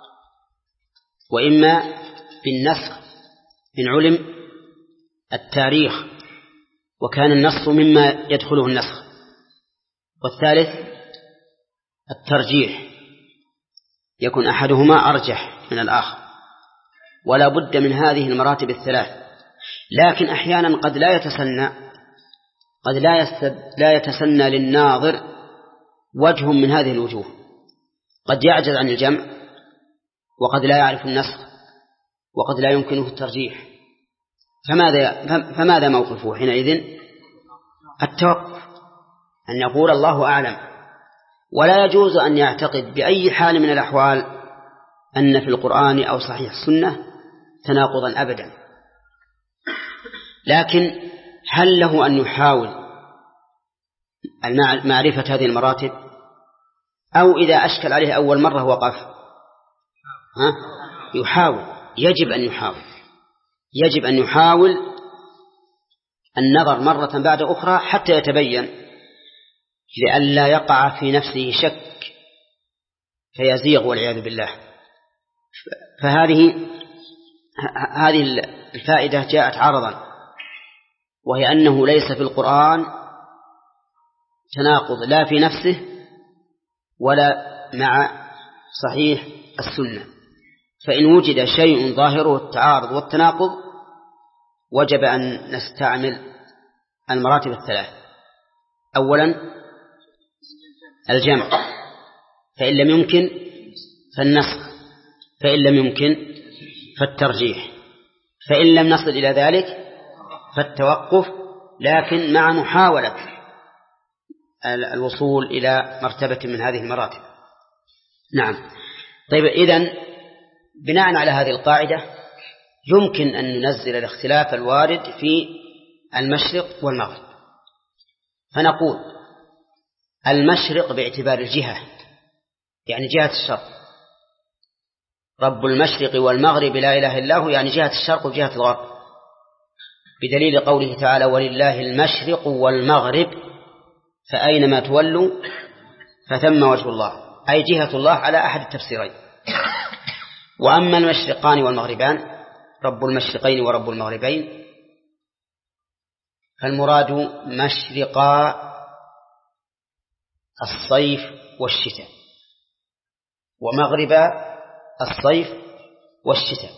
وإما بالنسخ إن علم التاريخ وكان النص مما يدخله النسخ، والثالث الترجيح يكن أحدهما أرجح من الآخر، ولا بد من هذه المراتب الثلاث. لكن أحيانا قد لا يتسنى للناظر وجه من هذه الوجوه، قد يعجز عن الجمع وقد لا يعرف النسخ وقد لا يمكنه الترجيح. فماذا موقفه حينئذ؟ التوقف، أن يقول الله أعلم، ولا يجوز أن يعتقد بأي حال من الأحوال أن في القرآن أو صحيح السنة تناقضا أبدا. لكن هل له أن يحاول معرفة هذه المراتب، أو إذا أشكل عليه أول مرة وقف يحاول؟ يجب أن يحاول النظر مرة بعد أخرى حتى يتبين، لئلا يقع في نفسه شك فيزيغ والعياذ بالله. فهذه الفائدة جاءت عرضا، وهي أنه ليس في القرآن تناقض لا في نفسه ولا مع صحيح السنة. فإن وجد شيء ظاهره التعارض والتناقض وجب أن نستعمل المراتب الثلاث. أولا الجمع، فإن لم يمكن فالنسخ، فإن لم يمكن فالترجيح، فإن لم نصل إلى ذلك فالتوقف، لكن مع محاولة الوصول إلى مرتبة من هذه المراتب. نعم. طيب، إذن بناء على هذه القاعدة يمكن أن ننزل الاختلاف الوارد في المشرق والمغرب، فنقول المشرق باعتبار الجهة، يعني جهة الشرق، رب المشرق والمغرب لا إله إلا هو، يعني جهة الشرق وجهة الغرب، بدليل قوله تعالى ولله المشرق والمغرب فأينما تولوا فثم وجه الله، أي جهة الله على أحد التفسيرين. وأما المشرقان والمغربان، رب المشرقين ورب المغربين، فالمراد مشرقا الصيف والشتاء، ومغرب الصيف والشتاء.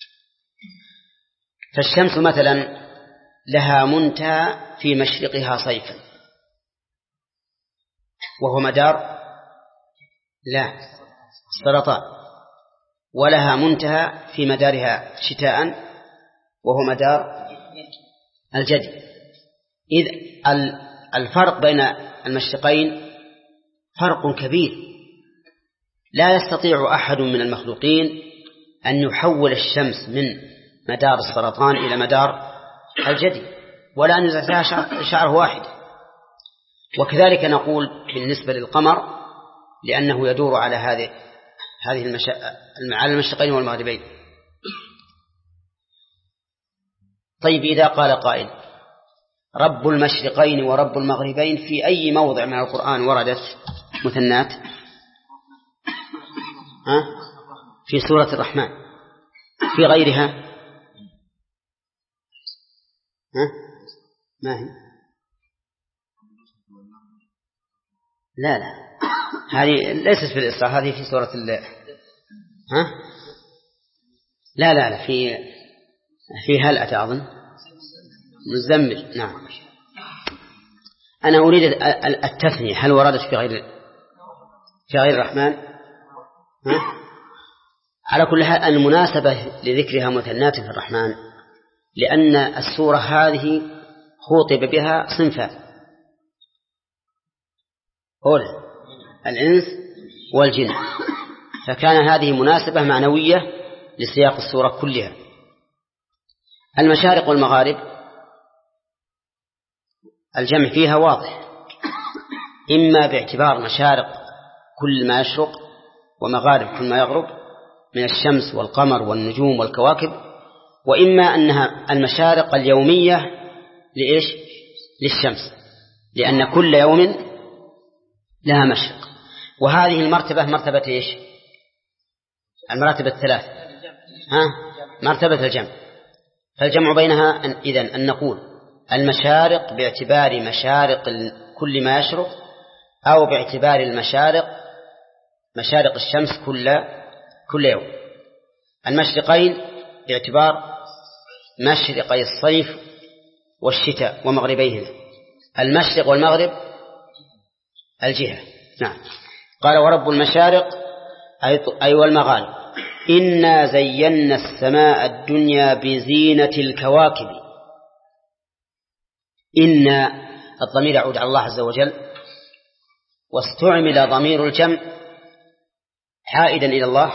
فالشمس مثلا لها منتهى في مشرقها صيفا وهو مدار السرطان، ولها منتهى في مدارها شتاء وهو مدار الجدي. إذ الفرق بين المشرقين فرق كبير، لا يستطيع أحد من المخلوقين أن يحول الشمس من مدار السرطان إلى مدار الجدي، ولا أن يزعزعها شعره واحد. وكذلك نقول بالنسبة للقمر، لأنه يدور على هذه على المشرقين والمغربين. طيب إذا قال قائل رب المشرقين ورب المغربين، في أي موضع من القرآن وردت مثنات؟ في سورة الرحمن. في غيرها ما هي؟ لا هذه ليست في الإسراء، هذه في سورة لا في هل أتى أظن مزمل. نعم، أنا أريد التثنية، هل وردت في غير الرحمن؟ على كل حال المناسبة لذكرها مثنات في الرحمن لأن السورة هذه خوطب بها صنفان: الإنس والجن، فكان هذه مناسبة معنوية لسياق السورة كلها. المشارق والمغارب الجمع فيها واضح، إما باعتبار مشارق كل ما يشرق ومغارب كل ما يغرب من الشمس والقمر والنجوم والكواكب، وإما أنها المشارق اليومية للشمس، لأن كل يوم لها مشرق. وهذه المرتبة مرتبة المراتب الثلاث، مرتبة الجمع. فالجمع بينها إذن أن نقول المشارق باعتبار مشارق كل ما يشرق، أو باعتبار مشارق الشمس كل يوم. المشرقين باعتبار مشرقي الصيف والشتاء ومغربيهما، المشرق والمغرب الجهة. نعم. قال ورب المشارق أي والمغارب إنا زينا السماء الدنيا بزينة الكواكب. إن الضمير يعود على الله عز وجل، واستعمل ضمير الجمع عائدا إلى الله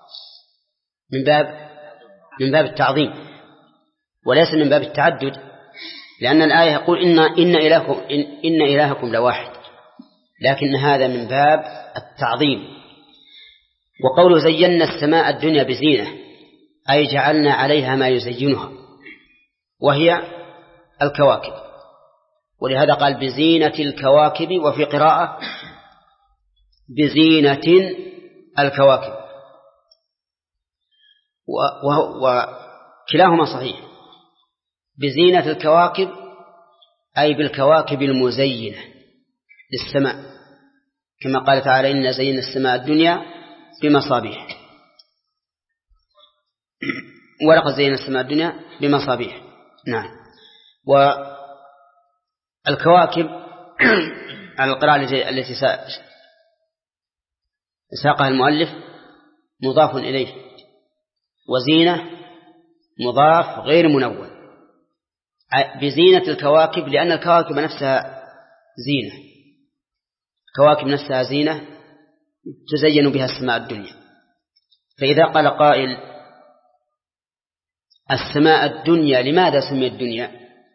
من باب التعظيم وليس من باب التعدد، لأن الآية يقول إن إلهكم لواحد، لكن هذا من باب التعظيم. وقوله زينا السماء الدنيا بزينة أي جعلنا عليها ما يزينها، وهي الكواكب، ولهذا قال بزينة الكواكب، وفي قراءة بزينة الكواكب، وكلاهما صحيح. بزينة الكواكب أي بالكواكب المزينة للسماء، كما قال تعالى إنا زينا السماء الدنيا بمصابيح، ولقد زينا السماء الدنيا بمصابيح. نعم. والكواكب على القراءة التي ساقها المؤلف مضاف إليه، وزينة مضاف غير منون. بزينة الكواكب لأن الكواكب نفسها زينة، الكواكب نفسها زينة تزين بها السماء الدنيا. فإذا قال قائل السماء الدنيا لماذا سميت الدنيا؟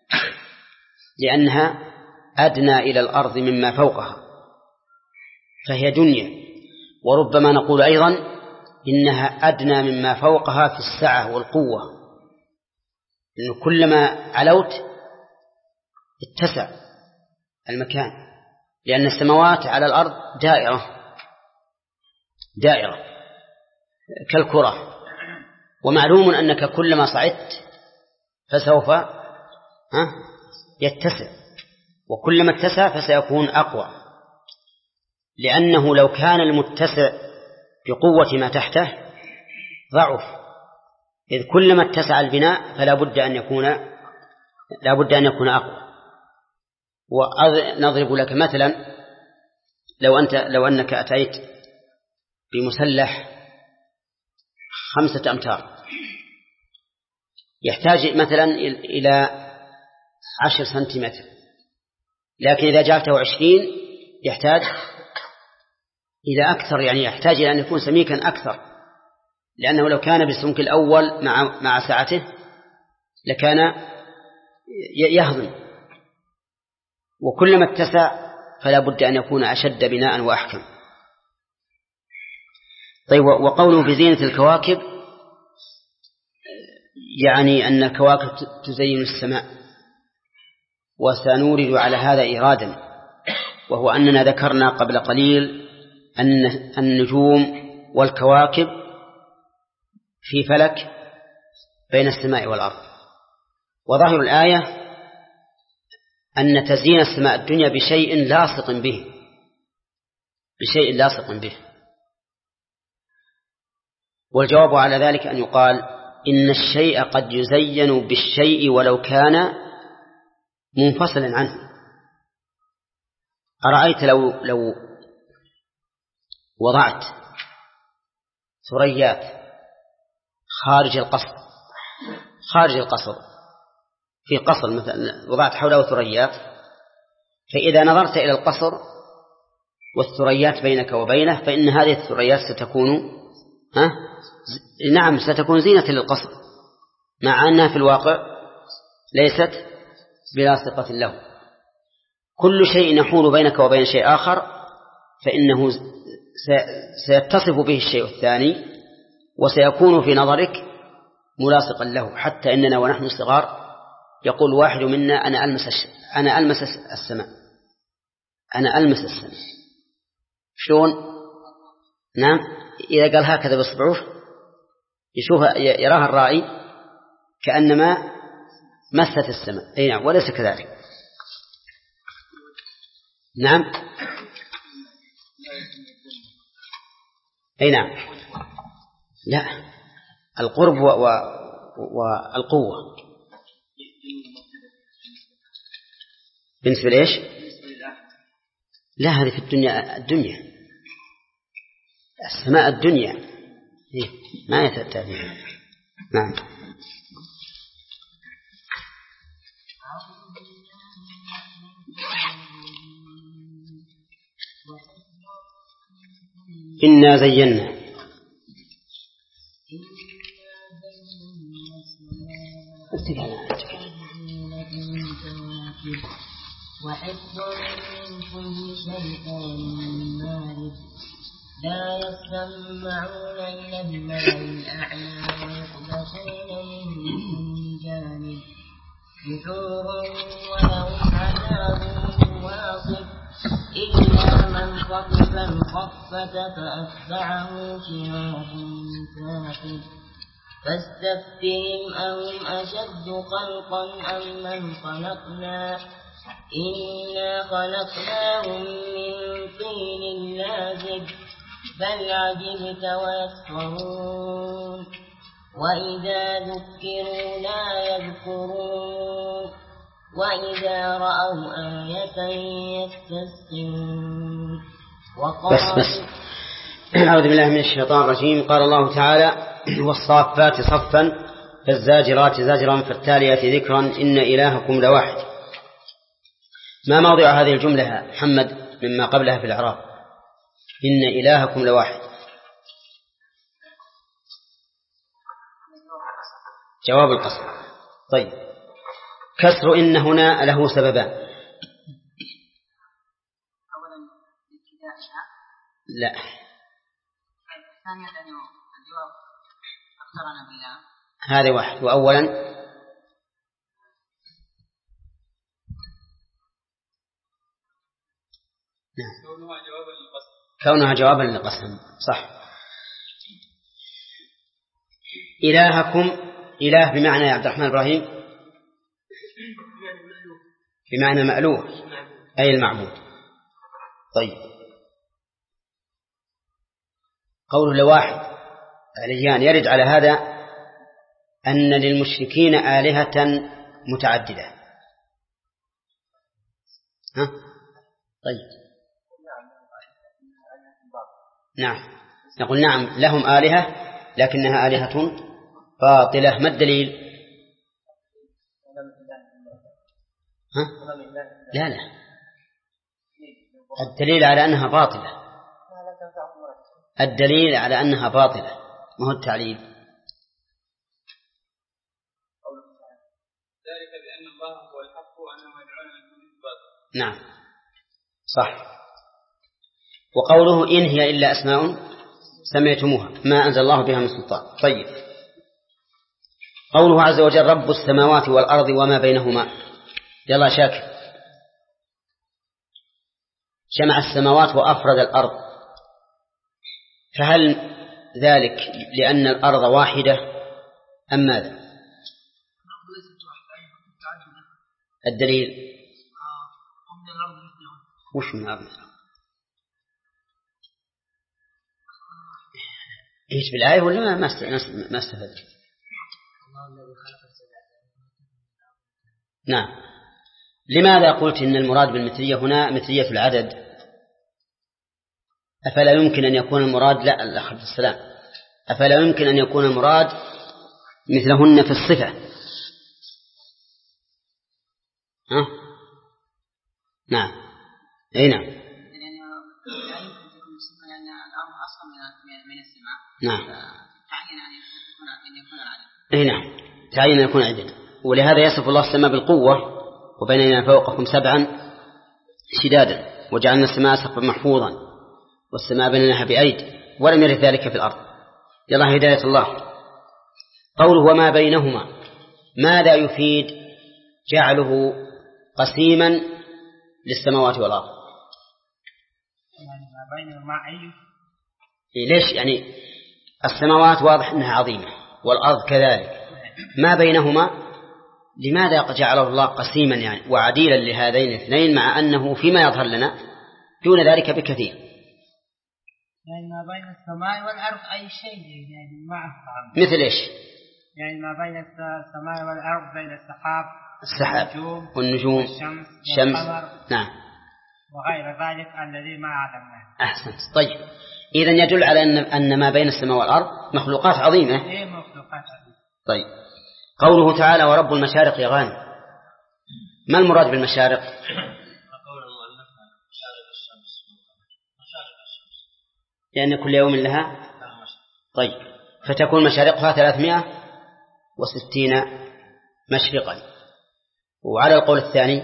لأنها أدنى إلى الأرض مما فوقها فهي دنيا. وربما نقول أيضا إنها أدنى مما فوقها في السعة والقوة، إنه كلما علوت اتسع المكان، لأن السماوات على الأرض دائرة كالكرة، ومعلوم أنك كلما صعدت فسوف يتسع، وكلما اتسع فسيكون أقوى. لأنه لو كان المتسع بقوة ما تحته ضعف، إذ كلما اتسع البناء فلا بد أن يكون أقوى. ونضرب لك مثلا، لو أنك أتيت بمسلح 5 أمتار يحتاج مثلا إلى 10 سنتيمتر، لكن إذا جعلته 20 يحتاج إلى أكثر، يعني يحتاج إلى أن يكون سميكا أكثر، لأنه لو كان بالسمك الأول مع سعته لكان يهضم، وكلما اتسع فلا بد أن يكون أشد بناء وأحكم. طيب، وقوله بزينة الكواكب يعني أن الكواكب تزين السماء، وسنورد على هذا إيرادا، وهو أننا ذكرنا قبل قليل أن النجوم والكواكب في فلك بين السماء والأرض، وظاهر الآية أن تزيين السماء الدنيا بشيء لاصق به، والجواب على ذلك أن يقال إن الشيء قد يزين بالشيء ولو كان منفصلا عنه. أرأيت لو وضعت ثريات خارج القصر في قصر مثلا، وضعت حوله ثريات، فإذا نظرت إلى القصر والثريات بينك وبينه فإن هذه الثريات ستكون زينة للقصر، مع أنها في الواقع ليست بلاصقة له. كل شيء يحول بينك وبين شيء آخر فإنه سيتصف به الشيء الثاني وسيكون في نظرك ملاصقا له، حتى إننا ونحن صغار يقول واحد منا أنا ألمس السماء. شلون؟ نعم، إذا قال هكذا بإصبعه يراها الرائي كأنما مست السماء. أي نعم، وليس كذلك. نعم، أي نعم، لا، القرب والقوة بالنسبة لإيش؟ لا، هذه في الدنيا السماء الدنيا ما يتأتى بها. نعم. إنا زينا وحفظا من كل شيطان مارد لا يسمعون إلى الملأ الأعلى ويقذفون من كل جانب دحورا ولهم عذاب واصب إلا من خطف الخطفة فأتبعه شهاب ثاقب فاستفتهم أهم أشد خلقا أم من خلقنا إنا خلقناهم من طين لازب بل عجبت ويسخرون وإذا ذكروا لا يذكرون وإذا رأوا آية يستسخرون. بس أعوذ بالله من الشيطان الرجيم. قال الله تعالى: والصافات صفا فالزاجرات زجرا فالتاليات ذكرا إن إلهكم لواحد. ما موضع هذه الجملة يا محمد مما قبلها في الإعراب؟ إن إلهكم لواحد. جواب القسم. طيب، كسر إن هنا له سببان. أولا ابتدائها، لا، ثانيا الجواب أخبرنا بلا، هذا واحد. وأولا كونها جوابا للقسم. صح. إلهكم، إله بمعنى يا عبد الرحمن إبراهيم بمعنى مألوه أي المعبود. طيب، قوله لواحد الهيان يرد على هذا أن للمشركين آلهة متعددة. ها؟ طيب نعم، نقول نعم لهم آلهة لكنها آلهة باطلة. ما الدليل؟ ها؟ لا الدليل على أنها باطلة، الدليل على أنها باطلة ما هو التعليل. ذلك بأن الله هو الحق وأنه يدعون من دونه الباطل. نعم صح. وقوله إن هي إلا أسماء سميتموها ما أنزل الله بها من سلطان. طيب قوله عز وجل رب السماوات والأرض وما بينهما. يلا شاكر. جمع السماوات وأفرد الأرض، فهل ذلك لأن الأرض واحدة أم ماذا؟ الدليل وش من الأرض؟ إيش بالآية ولا ما استفدت؟ نعم. لماذا قلت إن المراد بالمثلية هنا مثلية العدد؟ أفلا يمكن أن يكون المراد لا الأخذ السلام أفلا يمكن أن يكون المراد مثلهن في الصفة؟ ها؟ نعم أي نعم. نعم أي نعم تعين أن يكون عدد. ولهذا يصف الله السماء بالقوة وبيننا فوقكم 7 شدادا وجعلنا السماء سقفا محفوظا والسماء بنيناها بأيد ولم يرد ذلك في الأرض. يلا هداية الله. قوله وما بينهما ماذا يفيد جعله قسيما للسماوات والأرض؟ يعني ما بينهما ليش؟ يعني السماوات واضح أنها عظيمة والأرض كذلك، ما بينهما لماذا جعله الله قسيما يعني وعديلا لهذين الاثنين مع أنه فيما يظهر لنا دون ذلك بكثير؟ يعني ما بين السماء والأرض أي شيء يعني ما أفهم. مثل إيش؟ يعني ما بين السماء والأرض بين السحاب والنجوم والشمس نعم وغير ذلك الذي ما أعلمناه. أحسنت. طيب إذن يدل على أن ما بين السماء والأرض مخلوقات عظيمة. إيه مخلوقات عظيمة. طيب قوله تعالى ورب المشارق يغاني، ما المراد بالمشارق؟ لأن كل يوم لها. طيب فتكون مشارقها 360 مشرقا. وعلى القول الثاني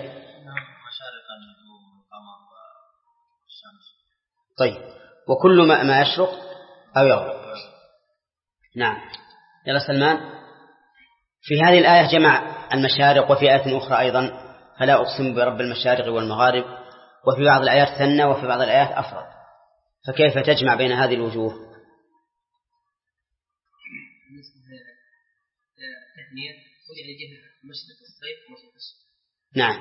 طيب وكل ما يشرق أو يغرب. نعم. يلا سلمان. في هذه الآية جمع المشارق وفي آية أخرى أيضا فلا أقسم برب المشارق والمغارب، وفي بعض الآيات ثنى وفي بعض الآيات أفرد، فكيف تجمع بين هذه الوجوه؟ نعم.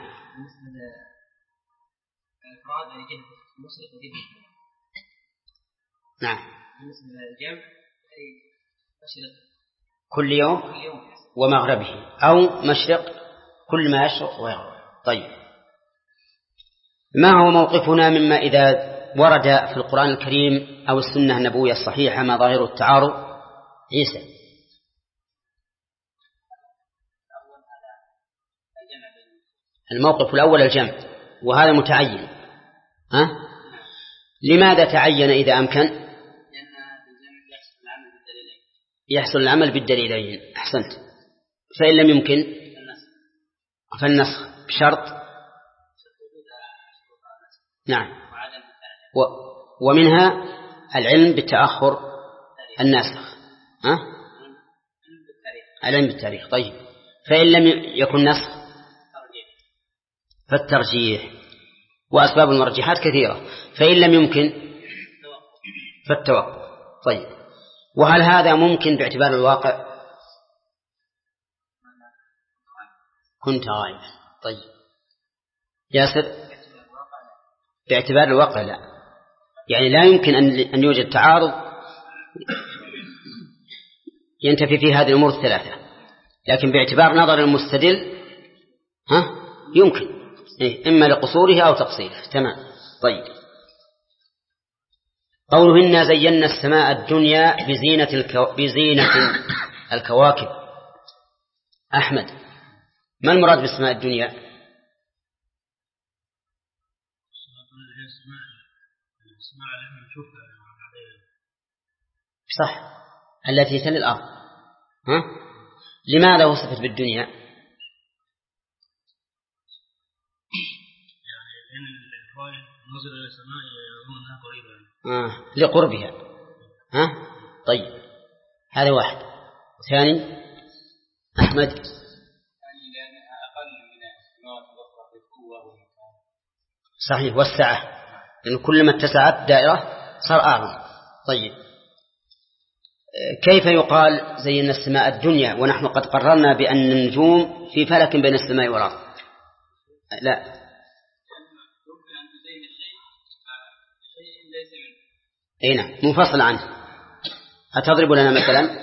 نعم. كل يوم ومغربه أو مشرق كل ما يشرق ويغرب. طيب ما هو موقفنا مما إذا ورد في القرآن الكريم أو السنة النبوية الصحيحة ما ظاهر التعارض؟ عيسى. الموقف الأول الجمع وهذا متعين. لماذا تعين إذا أمكن؟ يحصل العمل بالدليلين. أحسنت. فإن لم يمكن فالنسخ بشرط. نعم. ومنها العلم بالتأخر الناسخ. العلم بالتاريخ. طيب فإن لم يكن نسخ فالترجيح، وأسباب المرجحات كثيرة. فإن لم يمكن فالتوقف. طيب وهل هذا ممكن باعتبار الواقع؟ كنت غائبا. طيب ياسر. باعتبار الواقع لا، يعني لا يمكن أن يوجد تعارض ينتفي في هذه الأمور الثلاثة، لكن باعتبار نظر المستدل يمكن إما لقصورها أو تقصيرها. تمام. طيب، قوله إنا زينا السماء الدنيا بزينة الكواكب. أحمد، ما المراد بالسماء الدنيا؟ صح، التي تلي الأرض. لماذا وصفت بالدنيا؟ لقربها. طيب، هذا واحد. ثاني أحمد. صحيح، والسعة، لأن كلما اتسعت دائرة صار أعظم. طيب، كيف يقال زينا السماء الدنيا ونحن قد قررنا بأن النجوم في فلك بين السماء والأرض؟ لا، أي نعم، منفصل عنه. أتضرب لنا مثلا؟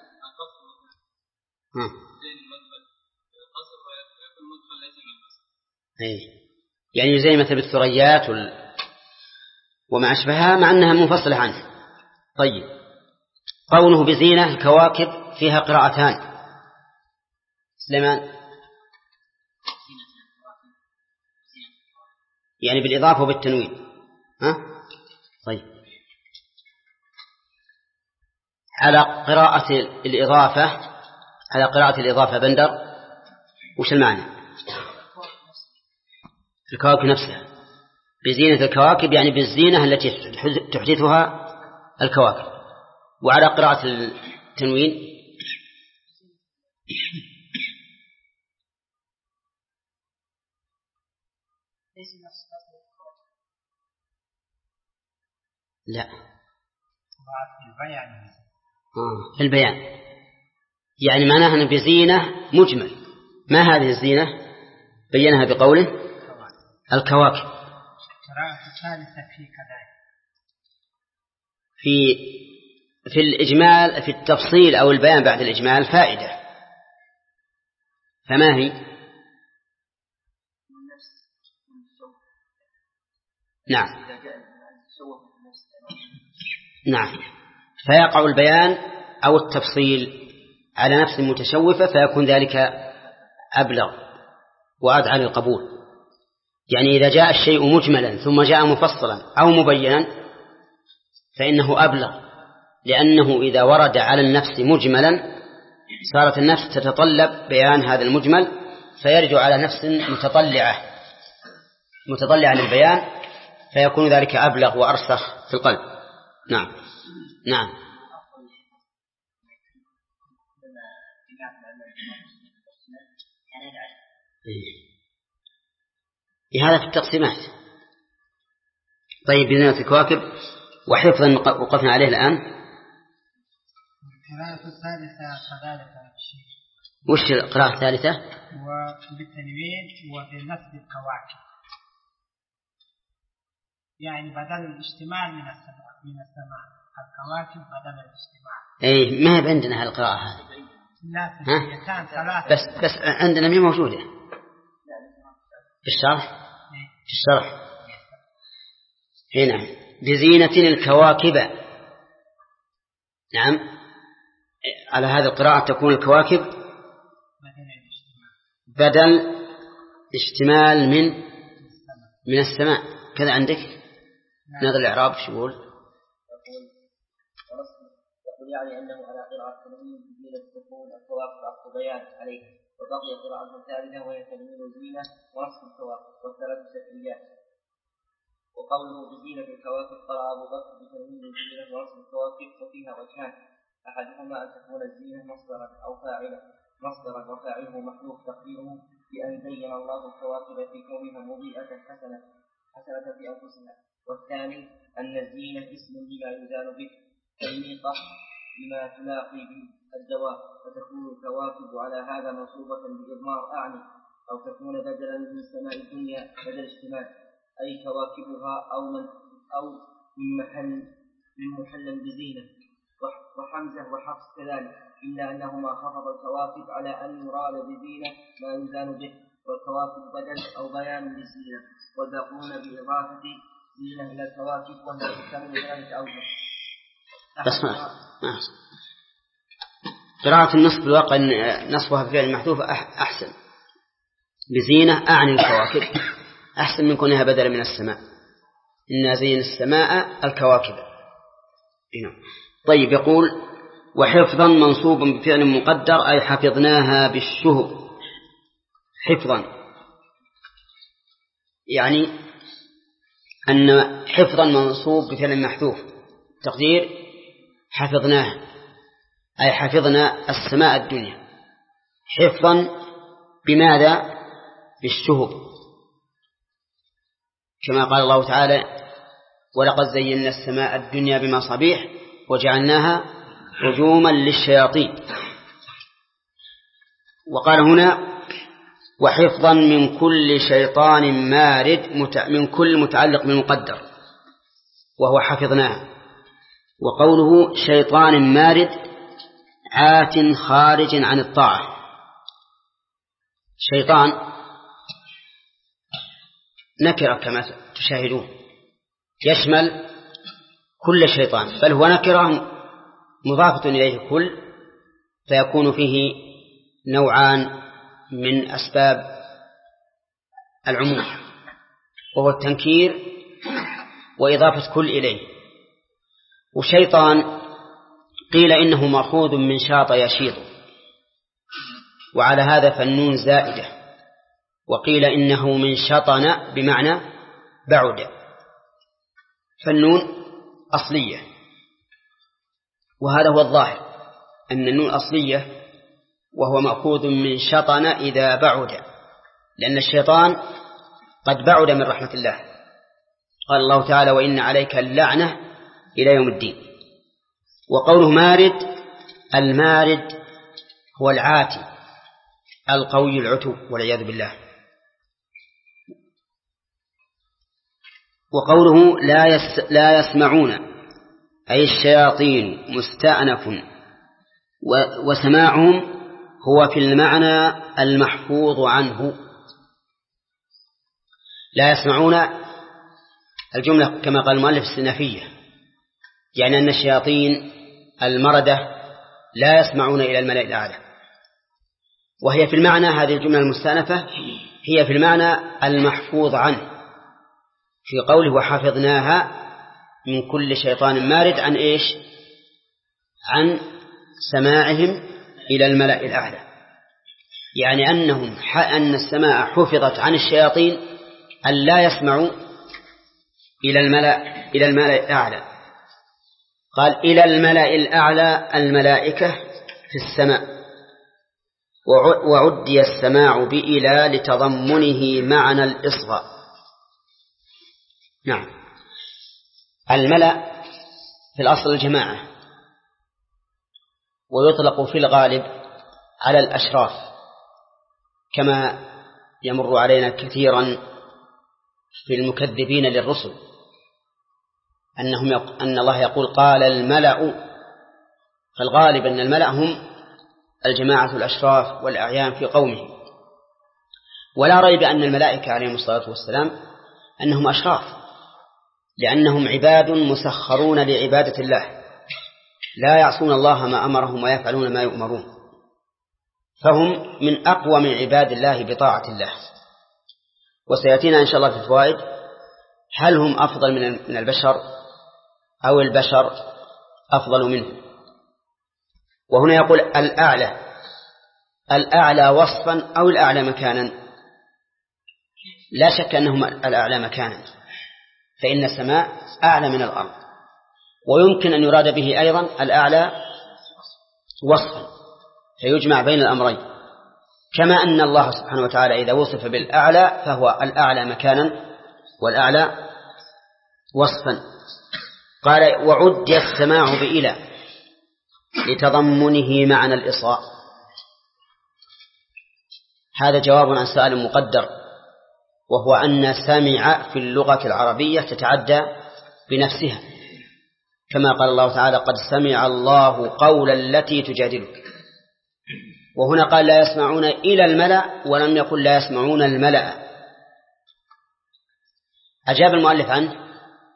يعني زي مثل الثريات وما أشبهها، مع أنها منفصلة عنه. طيب، قوله بزينة الكواكب فيها قراءتان. سليمان، يعني بالإضافة وبالتنوين. طيب، على قراءة الإضافة بندر، وش المعنى؟ الكواكب نفسها، بزينة الكواكب يعني بالزينة التي تحدثها الكواكب. وعلى قراءة التنوين لا، في البيان، يعني معناها أن بزينة مجمل. ما هذه الزينة؟ بينها بقوله الكواكب. في الإجمال، في التفصيل أو البيان بعد الإجمال فائدة، فما هي؟ نعم، فيقع البيان أو التفصيل على نفس متشوفة، فيكون ذلك أبلغ وأدعى للقبول. يعني إذا جاء الشيء مجملا ثم جاء مفصلا أو مبينا فإنه أبلغ، لأنه إذا ورد على النفس مجملا صارت النفس تتطلب بيان هذا المجمل، فيرجع على نفس متطلعة للبيان، فيكون ذلك أبلغ وأرسخ في القلب. نعم. هذا في التقسيمات. طيب، بزينة الكواكب وحفظا وقفنا عليه الآن. القراءة الثالثة كذلك الشيء. وش القراءة الثالثة؟ وبالتنوين وبنسب الكواكب، يعني بدل الاشتمال من السماء الكواكب بدل الاجتماع. ما هي عندنا هالقراءة هذه؟ لا، بس عندنا مين موجودة في الشرح. هنا بزينة الكواكب. نعم، على هذه القراءة تكون الكواكب بدل اشتمال من السماء. كذا عندك؟ نظر الإعراب شو يقول؟ يقول يعني أنه على قراءة تنوين بزينة تكون الكواكب أصل بيان عليه، وبقي قراءة ثالثة وهي تنوين زينة ورسم الكواكب والثلاث شكليات. وقوله بزينة الكواكب قرأ أبو بكر بتنوين زينة ورسم الكواكب، وفيها وجهان: أحدهما أن تكون الزينة مصدرا وفاعله محذوف تقديره بأن زين الله الكواكب في كونها مضيئة حسنة في أنفسها. والثاني أن الزينة اسم لما يزال به، كالميقة لما تلاقي به الدواء، فتكون الكواكب على هذا منصوبة بإضمار أعني، أو تكون بدلا من سماء الدنيا بدل اشتمال، أي كواكبها أو من محل بزينة. وحمزة وحفص كذلك، إلا أنهما خفض الكواكب على أن يراد بزينة ما يزان به، والكواكب بدل أو بيان للزينة، والباقون بإضافة زينة إلى الكواكب، وهي تحتمل ثلاثة أوجه. قراءة النصب بالواقع نصبها بفعل المحذوف أحسن، بزينة أعني الكواكب أحسن من كونها بدلا من السماء، إنا زين السماء الكواكب. طيب، يقول وحفظا منصوب بفعل مقدر أي حفظناها بالشهر. حفظا يعني أن حفظا منصوب بفعل محذوف، تقدير حفظناها أي حفظنا السماء الدنيا. حفظا بماذا؟ بالشهب، كما قال الله تعالى ولقد زينا السماء الدنيا بمصابيح وجعلناها رجوما للشياطين. وقال هنا وحفظا من كل شيطان مارد، من كل متعلق بالمقدر وهو حفظناها. وقوله شيطان مارد عات خارج عن الطاعة. شيطان نكرة كما تشاهدون، يشمل كل شيطان، بل هو نكرة مضافة إليه كل، فيكون فيه نوعان من أسباب العموم، وهو التنكير وإضافة كل إليه. وشيطان قيل إنه مأخوذ من شاط يشيط، وعلى هذا فالنون زائدة، وقيل إنه من شطن بمعنى بعد، فالنون أصلية، وهذا هو الظاهر أن النون أصلية وهو مأخوذ من شطن إذا بعد، لأن الشيطان قد بعد من رحمة الله. قال الله تعالى وإن عليك اللعنة إلى يوم الدين. وقوله مارد، المارد هو العاتي القوي العتو والعياذ بالله. وقوله لا يسمعون أي الشياطين مستأنف، وسماعهم هو في المعنى المحفوظ عنه. لا يسمعون الجملة كما قال المؤلف استئنافية، يعني أن الشياطين المردة لا يسمعون إلى الملأ الأعلى، وهي في المعنى، هذه الجملة المستأنفة هي في المعنى المحفوظ عنه في قوله وحفظناها من كل شيطان مارد، عن إيش؟ عن سماعهم إلى الملأ الأعلى، يعني أن السماء حفظت عن الشياطين أن لا يسمعوا إلى الملأ الأعلى. قال إلى الملأ الأعلى الملائكة في السماء، وعدي السماع بإلى لتضمنه معنى الإصغاء. نعم، الملأ في الأصل الجماعة، ويطلق في الغالب على الأشراف، كما يمر علينا كثيرا في المكذبين للرسل أن الله يقول قال الملأ، فالغالب أن الملأ هم الجماعة الأشراف والأعيان في قومه. ولا ريب أن الملائكة عليهم الصلاة والسلام أنهم أشراف، لأنهم عباد مسخرون لعبادة الله، لا يعصون الله ما أمرهم ويفعلون ما يؤمرون، فهم من أقوى من عباد الله بطاعة الله. وسيأتينا إن شاء الله في الفوائد هل هم أفضل من البشر أو البشر أفضل منه. وهنا يقول الأعلى وصفا أو الأعلى مكانا. لا شك أنهم الأعلى مكانا، فإن السماء أعلى من الأرض، ويمكن أن يراد به أيضا الأعلى وصفا، فيجمع بين الأمرين، كما أن الله سبحانه وتعالى إذا وصف بالأعلى فهو الأعلى مكانا والأعلى وصفا. قال وعدي السماع بإلى لتضمنه معنى الإصغاء. هذا جواب عن سؤال مقدر، وهو أن سمع في اللغة العربية تتعدى بنفسها، كما قال الله تعالى قد سمع الله قول التي تجادلك. وهنا قال لا يسمعون إلى الملأ ولم يقل لا يسمعون الملأ. أجاب المؤلف عنه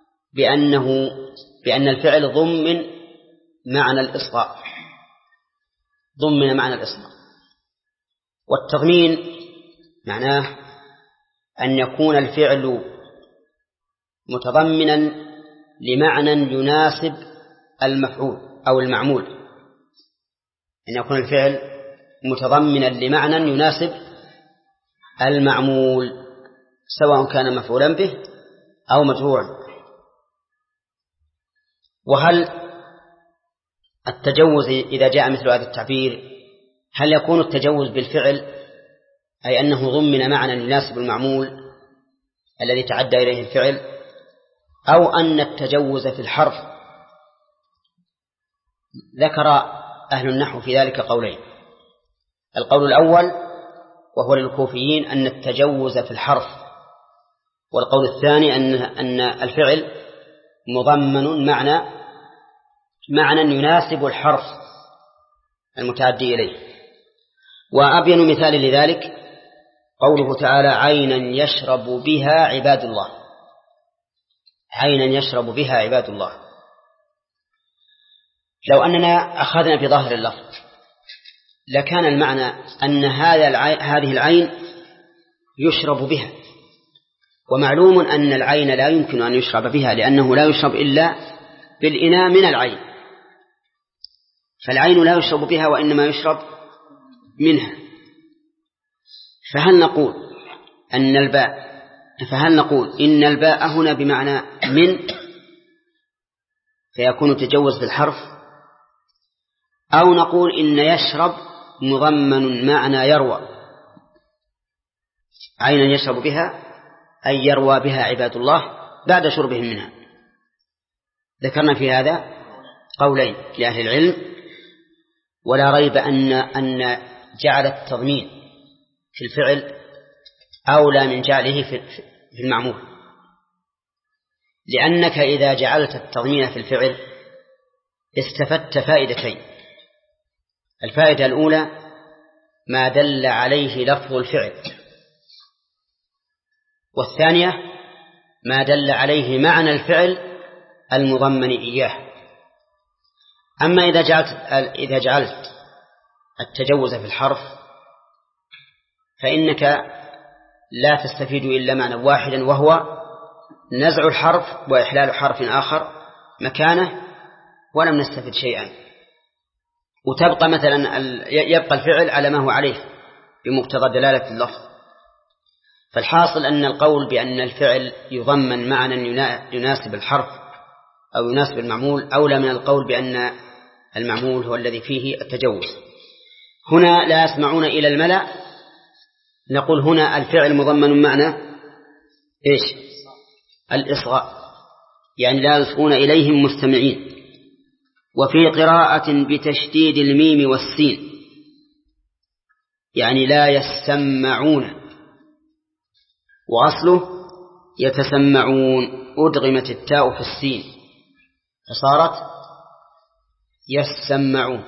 بأن الفعل ضمن معنى الإصغاء، ضمن معنى الإصغاء. والتضمين معناه أن يكون الفعل متضمنا لمعنى يناسب المفعول أو المعمول، أن يكون الفعل متضمنا لمعنى يناسب المعمول سواء كان مفعولا به أو مجروعا. وهل التجوز إذا جاء مثل هذا التعبير هل يكون التجوز بالفعل أي أنه ضمن معنى يناسب المعمول الذي تعدى إليه الفعل، أو أن التجوز في الحرف؟ ذكر أهل النحو في ذلك قولين. القول الأول وهو للكوفيين أن التجوز في الحرف، والقول الثاني أن الفعل مضمن معنى يناسب الحرف المتعدي إليه. وأبين مثال لذلك قوله تعالى عينا يشرب بها عباد الله، عينا يشرب بها عباد الله. لو أننا أخذنا بظاهر اللفظ لكان المعنى أن هذه العين يشرب بها، ومعلوم أن العين لا يمكن أن يشرب بها لأنه لا يشرب إلا بالإناء من العين، فالعين لا يشرب بها وإنما يشرب منها. فهل نقول إن الباء هنا بمعنى من فيكون تجوز بالحرف، أو نقول إن يشرب مضمن معنى يروى، عينا يشرب بها أي يروى بها عباد الله بعد شربهم منها. ذكرنا في هذا قولين لأهل العلم، ولا ريب أن جعل التضمين في الفعل أولى من جعله في المعمول، لأنك إذا جعلت التضمين في الفعل استفدت فائدتين. الفائدة الأولى ما دل عليه لفظ الفعل، والثانية ما دل عليه معنى الفعل المضمن إياه. أما إذا جعلت التجوز في الحرف فإنك لا تستفيد إلا معنى واحدا، وهو نزع الحرف وإحلال حرف آخر مكانه، ولم نستفد شيئا، وتبقى مثلا يبقى الفعل على ما هو عليه بمقتضى دلالة اللفظ. فالحاصل أن القول بأن الفعل يضمن معنى يناسب الحرف أو يناسب المعمول أولى من القول بأن المعمول هو الذي فيه التجوز. هنا لا يسمعون إلى الملأ، نقول هنا الفعل مضمن معنى إيش؟ الإصغاء، يعني لا يصغون إليهم مستمعين. وفي قراءة بتشديد الميم والسين يعني لا يسمعون، وأصله يتسمعون، أدغمت التاء في السين فصارت يسمعون.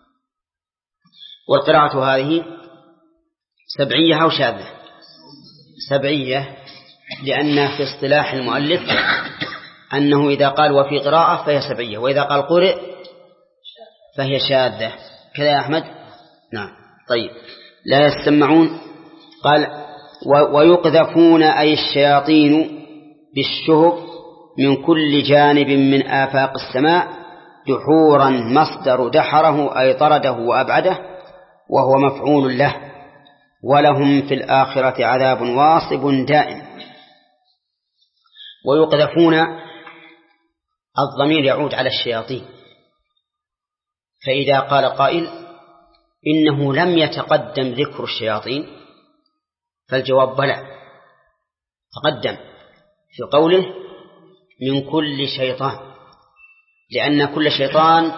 والقراءة هذه سبعية أو شاذة؟ سبعية، لأن في اصطلاح المؤلف أنه إذا قال وفي قراءة فهي سبعية، وإذا قال قرئ فهي شاذة. كذا يا أحمد؟ نعم. طيب، لا يسمعون. قال ويقذفون أي الشياطين بالشهب من كل جانب من آفاق السماء دحورا، مصدر دحره أي طرده وأبعده، وهو مفعول له. ولهم في الآخرة عذاب واصب دائم. ويقذفون الضمير يعود على الشياطين، فإذا قال قائل إنه لم يتقدم ذكر الشياطين فالجواب بلى، تقدم في قوله من كل شيطان، لأن كل شيطان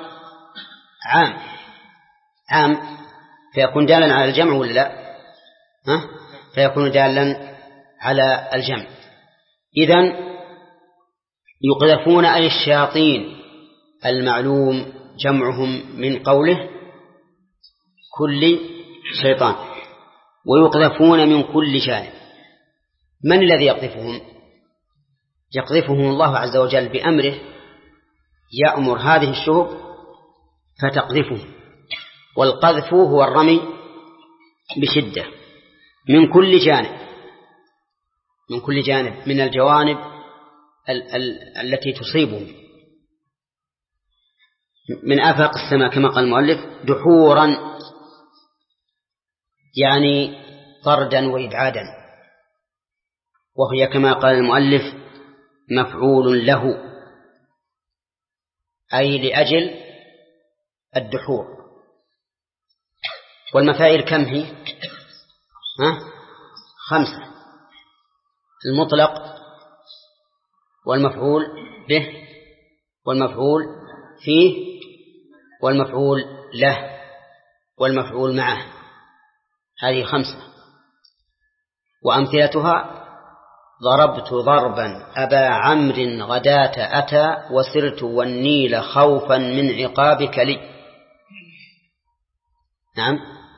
عام فيكون دالا على الجمع ولا لا؟ فيكون دالا على الجمع. إذن يقذفون أي الشياطين المعلوم جمعهم من قوله كل شيطان، ويقذفون من كل جانب. من الذي يقذفهم؟ يقذفهم الله عز وجل بأمره، يأمر هذه الشهب فتقذفهم. والقذف هو الرمي بشدة من كل جانب، من كل جانب من الجوانب التي تصيبهم، من آفاق السماء كما قال المؤلف دحورا، يعني طردا وإبعادا، وهي كما قال المؤلف مفعول له، أي لأجل الدحور. والمفاعيل كم هي؟ 5: المطلق، والمفعول به، والمفعول فيه، والمفعول له، والمفعول معه. هذه 5. وأمثلتها: ضربت ضربا أبا عمرو غداة أتى، وسرت والنيل خوفا من عقابك لي. نعم،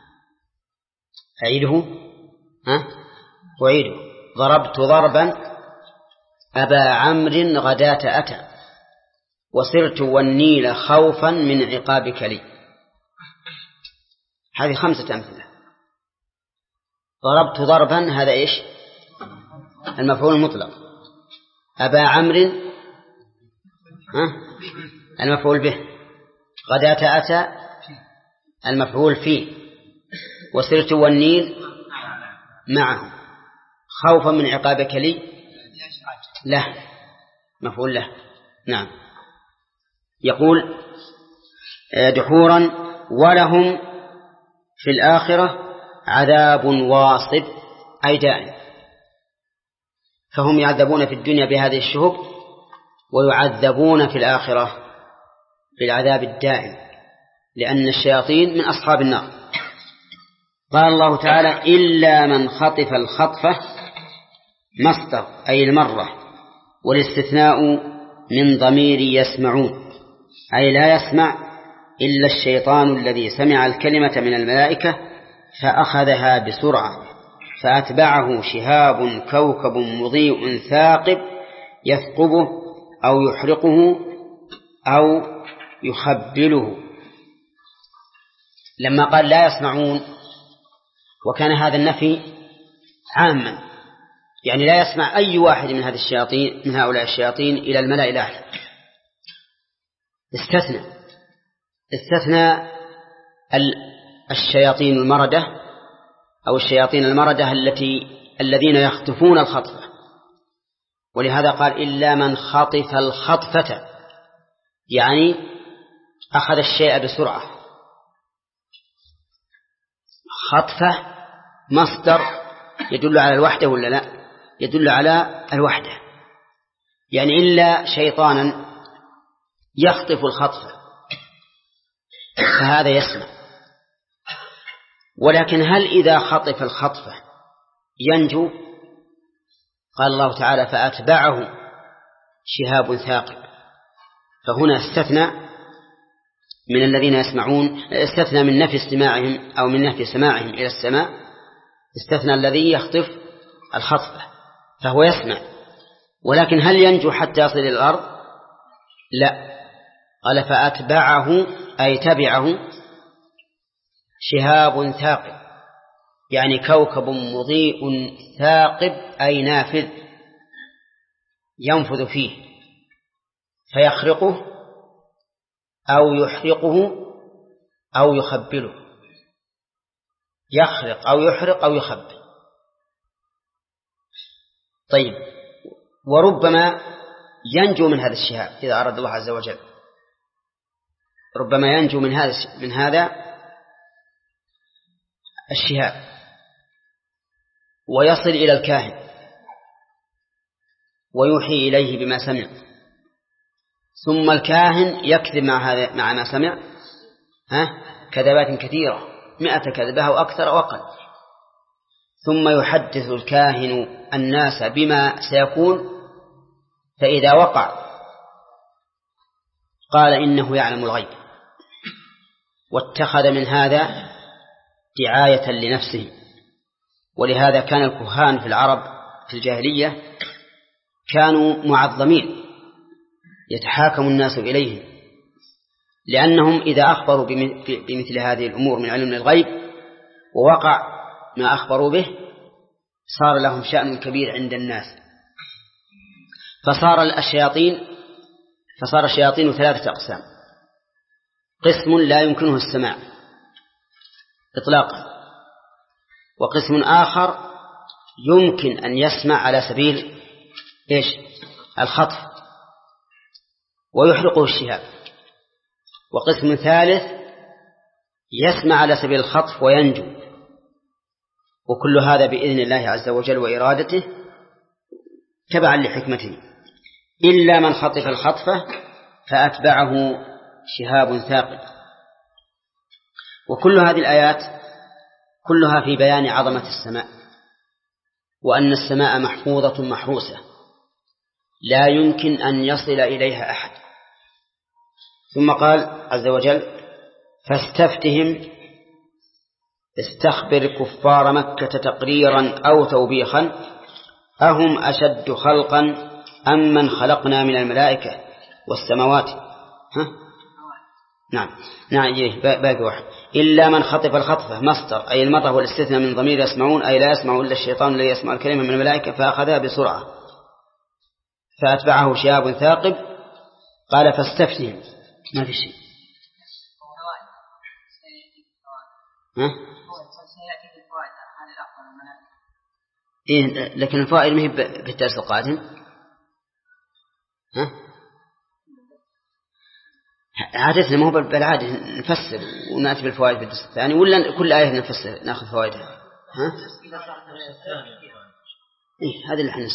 أعيده. أعيده: ضربت ضربا أبا عمرو غداة أتى، وسرت والنيل خوفا من عقابك لي. هذه 5 أمثلة. ضربت ضربا هذا إيش؟ المفعول المطلق. أبا عمرو المفعول به. غداة أتى المفعول فيه. وسرت والنيل معه. خوفا من عقابك لي له، مفعول له. نعم. يقول دحورا: ولهم في الآخرة عذاب واصب، أي دائم. فهم يعذبون في الدنيا بهذه الشهب، ويعذبون في الآخرة بالعذاب الدائم، لأن الشياطين من أصحاب النار. قال الله تعالى: إلا من خطف الخطفة، مصدر أي المرة، والاستثناء من ضمير يسمعون، أي لا يسمع إلا الشيطان الذي سمع الكلمة من الملائكة فأخذها بسرعة، فأتبعه شهاب كوكب مضيء ثاقب يثقبه أو يحرقه أو يخبله. لما قال لا يسمعون، وكان هذا النفي عاما، يعني لا يسمع أي واحد من هذه الشياطين، من هؤلاء الشياطين، إلى الملأ الأعلى. استثنى الشياطين المردة أو الشياطين المردة الذين يخطفون الخطفة، ولهذا قال: إلا من خطف الخطفة، يعني أخذ الشيء بسرعة. خطفة مصدر يدل على الوحدة ولا لا؟ يدل على الوحدة، يعني إلا شيطانا يخطف الخطفة فهذا يسمع. ولكن هل إذا خطف الخطفة ينجو؟ قال الله تعالى: فأتبعه شهاب ثاقب. فهنا استثنى من الذين يسمعون، استثنى من نفي استماعهم أو من نفي سماعهم إلى السماء، استثنى الذي يخطف الخطفة فهو يسمع. ولكن هل ينجو حتى يصل إلى الأرض؟ لا. قال: فأتبعه أي تبعه شهاب ثاقب، يعني كوكب مضيء ثاقب أي نافذ ينفذ فيه، فيخرقه أو يحرقه أو يخبله. يخرق أو يحرق أو يخبل. طيب، وربما ينجو من هذا الشهاب إذا أراد الله عز وجل، ربما ينجو من هذا الشهاب ويصل إلى الكاهن ويوحي إليه بما سمع، ثم الكاهن يكذب مع ما سمع كذبات كثيرة، 100 كذبة أو أكثر أو أقل، ثم يحدث الكاهن الناس بما سيكون. فإذا وقع قال إنه يعلم الغيب، واتخذ من هذا دعاية لنفسه. ولهذا كان الكهان في العرب في الجاهلية كانوا معظمين يتحاكم الناس إليهم، لأنهم إذا أخبروا بمثل هذه الأمور من علم الغيب ووقع ما أخبروا به صار لهم شأن كبير عند الناس. فصار الشياطين 3 أقسام: قسم لا يمكنه السماع إطلاقا، وقسم آخر يمكن أن يسمع على سبيل الخطف ويحرقه الشهاب، وقسم ثالث يسمع على سبيل الخطف وينجو، وكل هذا بإذن الله عز وجل وإرادته تبعا لحكمته، إلا من خطف الخطفة فأتبعه شهاب ثاقب. وكل هذه الآيات كلها في بيان عظمة السماء، وأن السماء محفوظة محروسة لا يمكن أن يصل إليها أحد. ثم قال عز وجل: فاستفتهم، استخبر كفار مكة تقريرا أو توبيخا أهم أشد خلقا أم من خلقنا من الملائكة والسماوات. نعم باقي واحد. إلا من خطف الخطفة مصدر أي المطر والاستثناء من ضمير يسمعون أي لا يسمع إلا الشيطان الذي يسمع الكلمة من الملائكة فأخذها بسرعة فأتبعه شهاب ثاقب. قال فاستفتهم، ما في شيء. إيه لكن الفوائد ما هي بالدرس القادم. عادتنا ما هو بالعادة نفسر ونأتي بالفوائد في الدرس الثاني، ولا كل آية نفسر نأخذ فوائدها؟ إيه هذا اللي احنا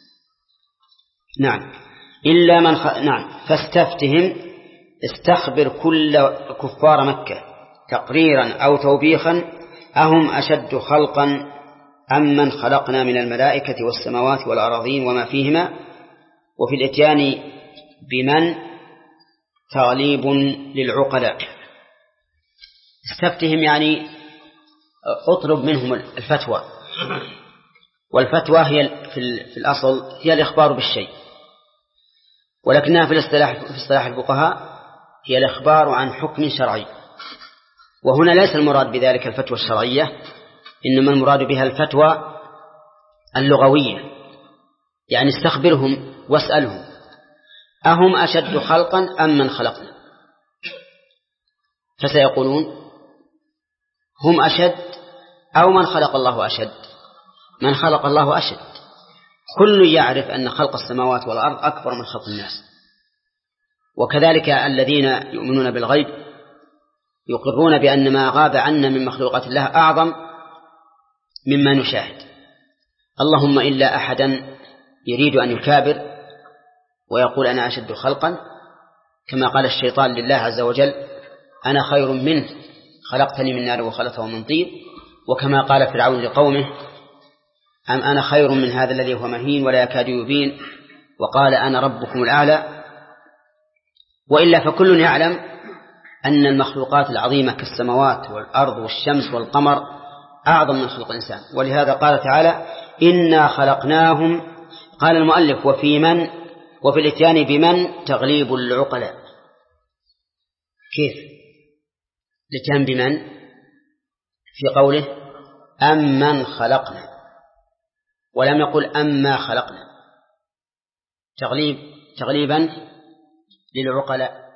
نعم. إلا من نعم. فاستفتهم، استخبر كل كفار مكة تقريرا أو توبيخا أهم أشد خلقا أم من خلقنا من الملائكة والسماوات والأراضين وما فيهما. وفي الإتيان بمن تغليب للعقلاء. استفتهم يعني اطلب منهم الفتوى، والفتوى هي في الأصل هي الإخبار بالشيء، ولكنها في اصطلاح الفقهاء هي الإخبار عن حكم شرعي. وهنا ليس المراد بذلك الفتوى الشرعية، إنما المراد بها الفتوى اللغوية، يعني استخبرهم واسألهم أهم أشد خلقا أم من خلقنا، فسيقولون هم أشد أو من خلق الله أشد. من خلق الله أشد، كل يعرف أن خلق السماوات والأرض أكبر من خلق الناس. وكذلك الذين يؤمنون بالغيب يقرون بأن ما غاب عنا من مخلوقات الله أعظم مما نشاهد، اللهم إلا أحدا يريد أن يكابر ويقول أنا أشد خلقا، كما قال الشيطان لله عز وجل أنا خير منه خلقتني من نار وخلقته من طين، وكما قال فرعون لقومه أم أنا خير من هذا الذي هو مهين ولا يكاد يبين وقال أنا ربكم الأعلى. وإلا فكل يعلم أن المخلوقات العظيمة كالسماوات والأرض والشمس والقمر أعظم من خلق الإنسان. ولهذا قال تعالى إنا خلقناهم. قال المؤلف وفي الاتيان بمن تغليب العقلاء. كيف الاتيان بمن؟ في قوله أم من خلقنا، ولم يقل أما خلقنا، تغليبا للعقلاء.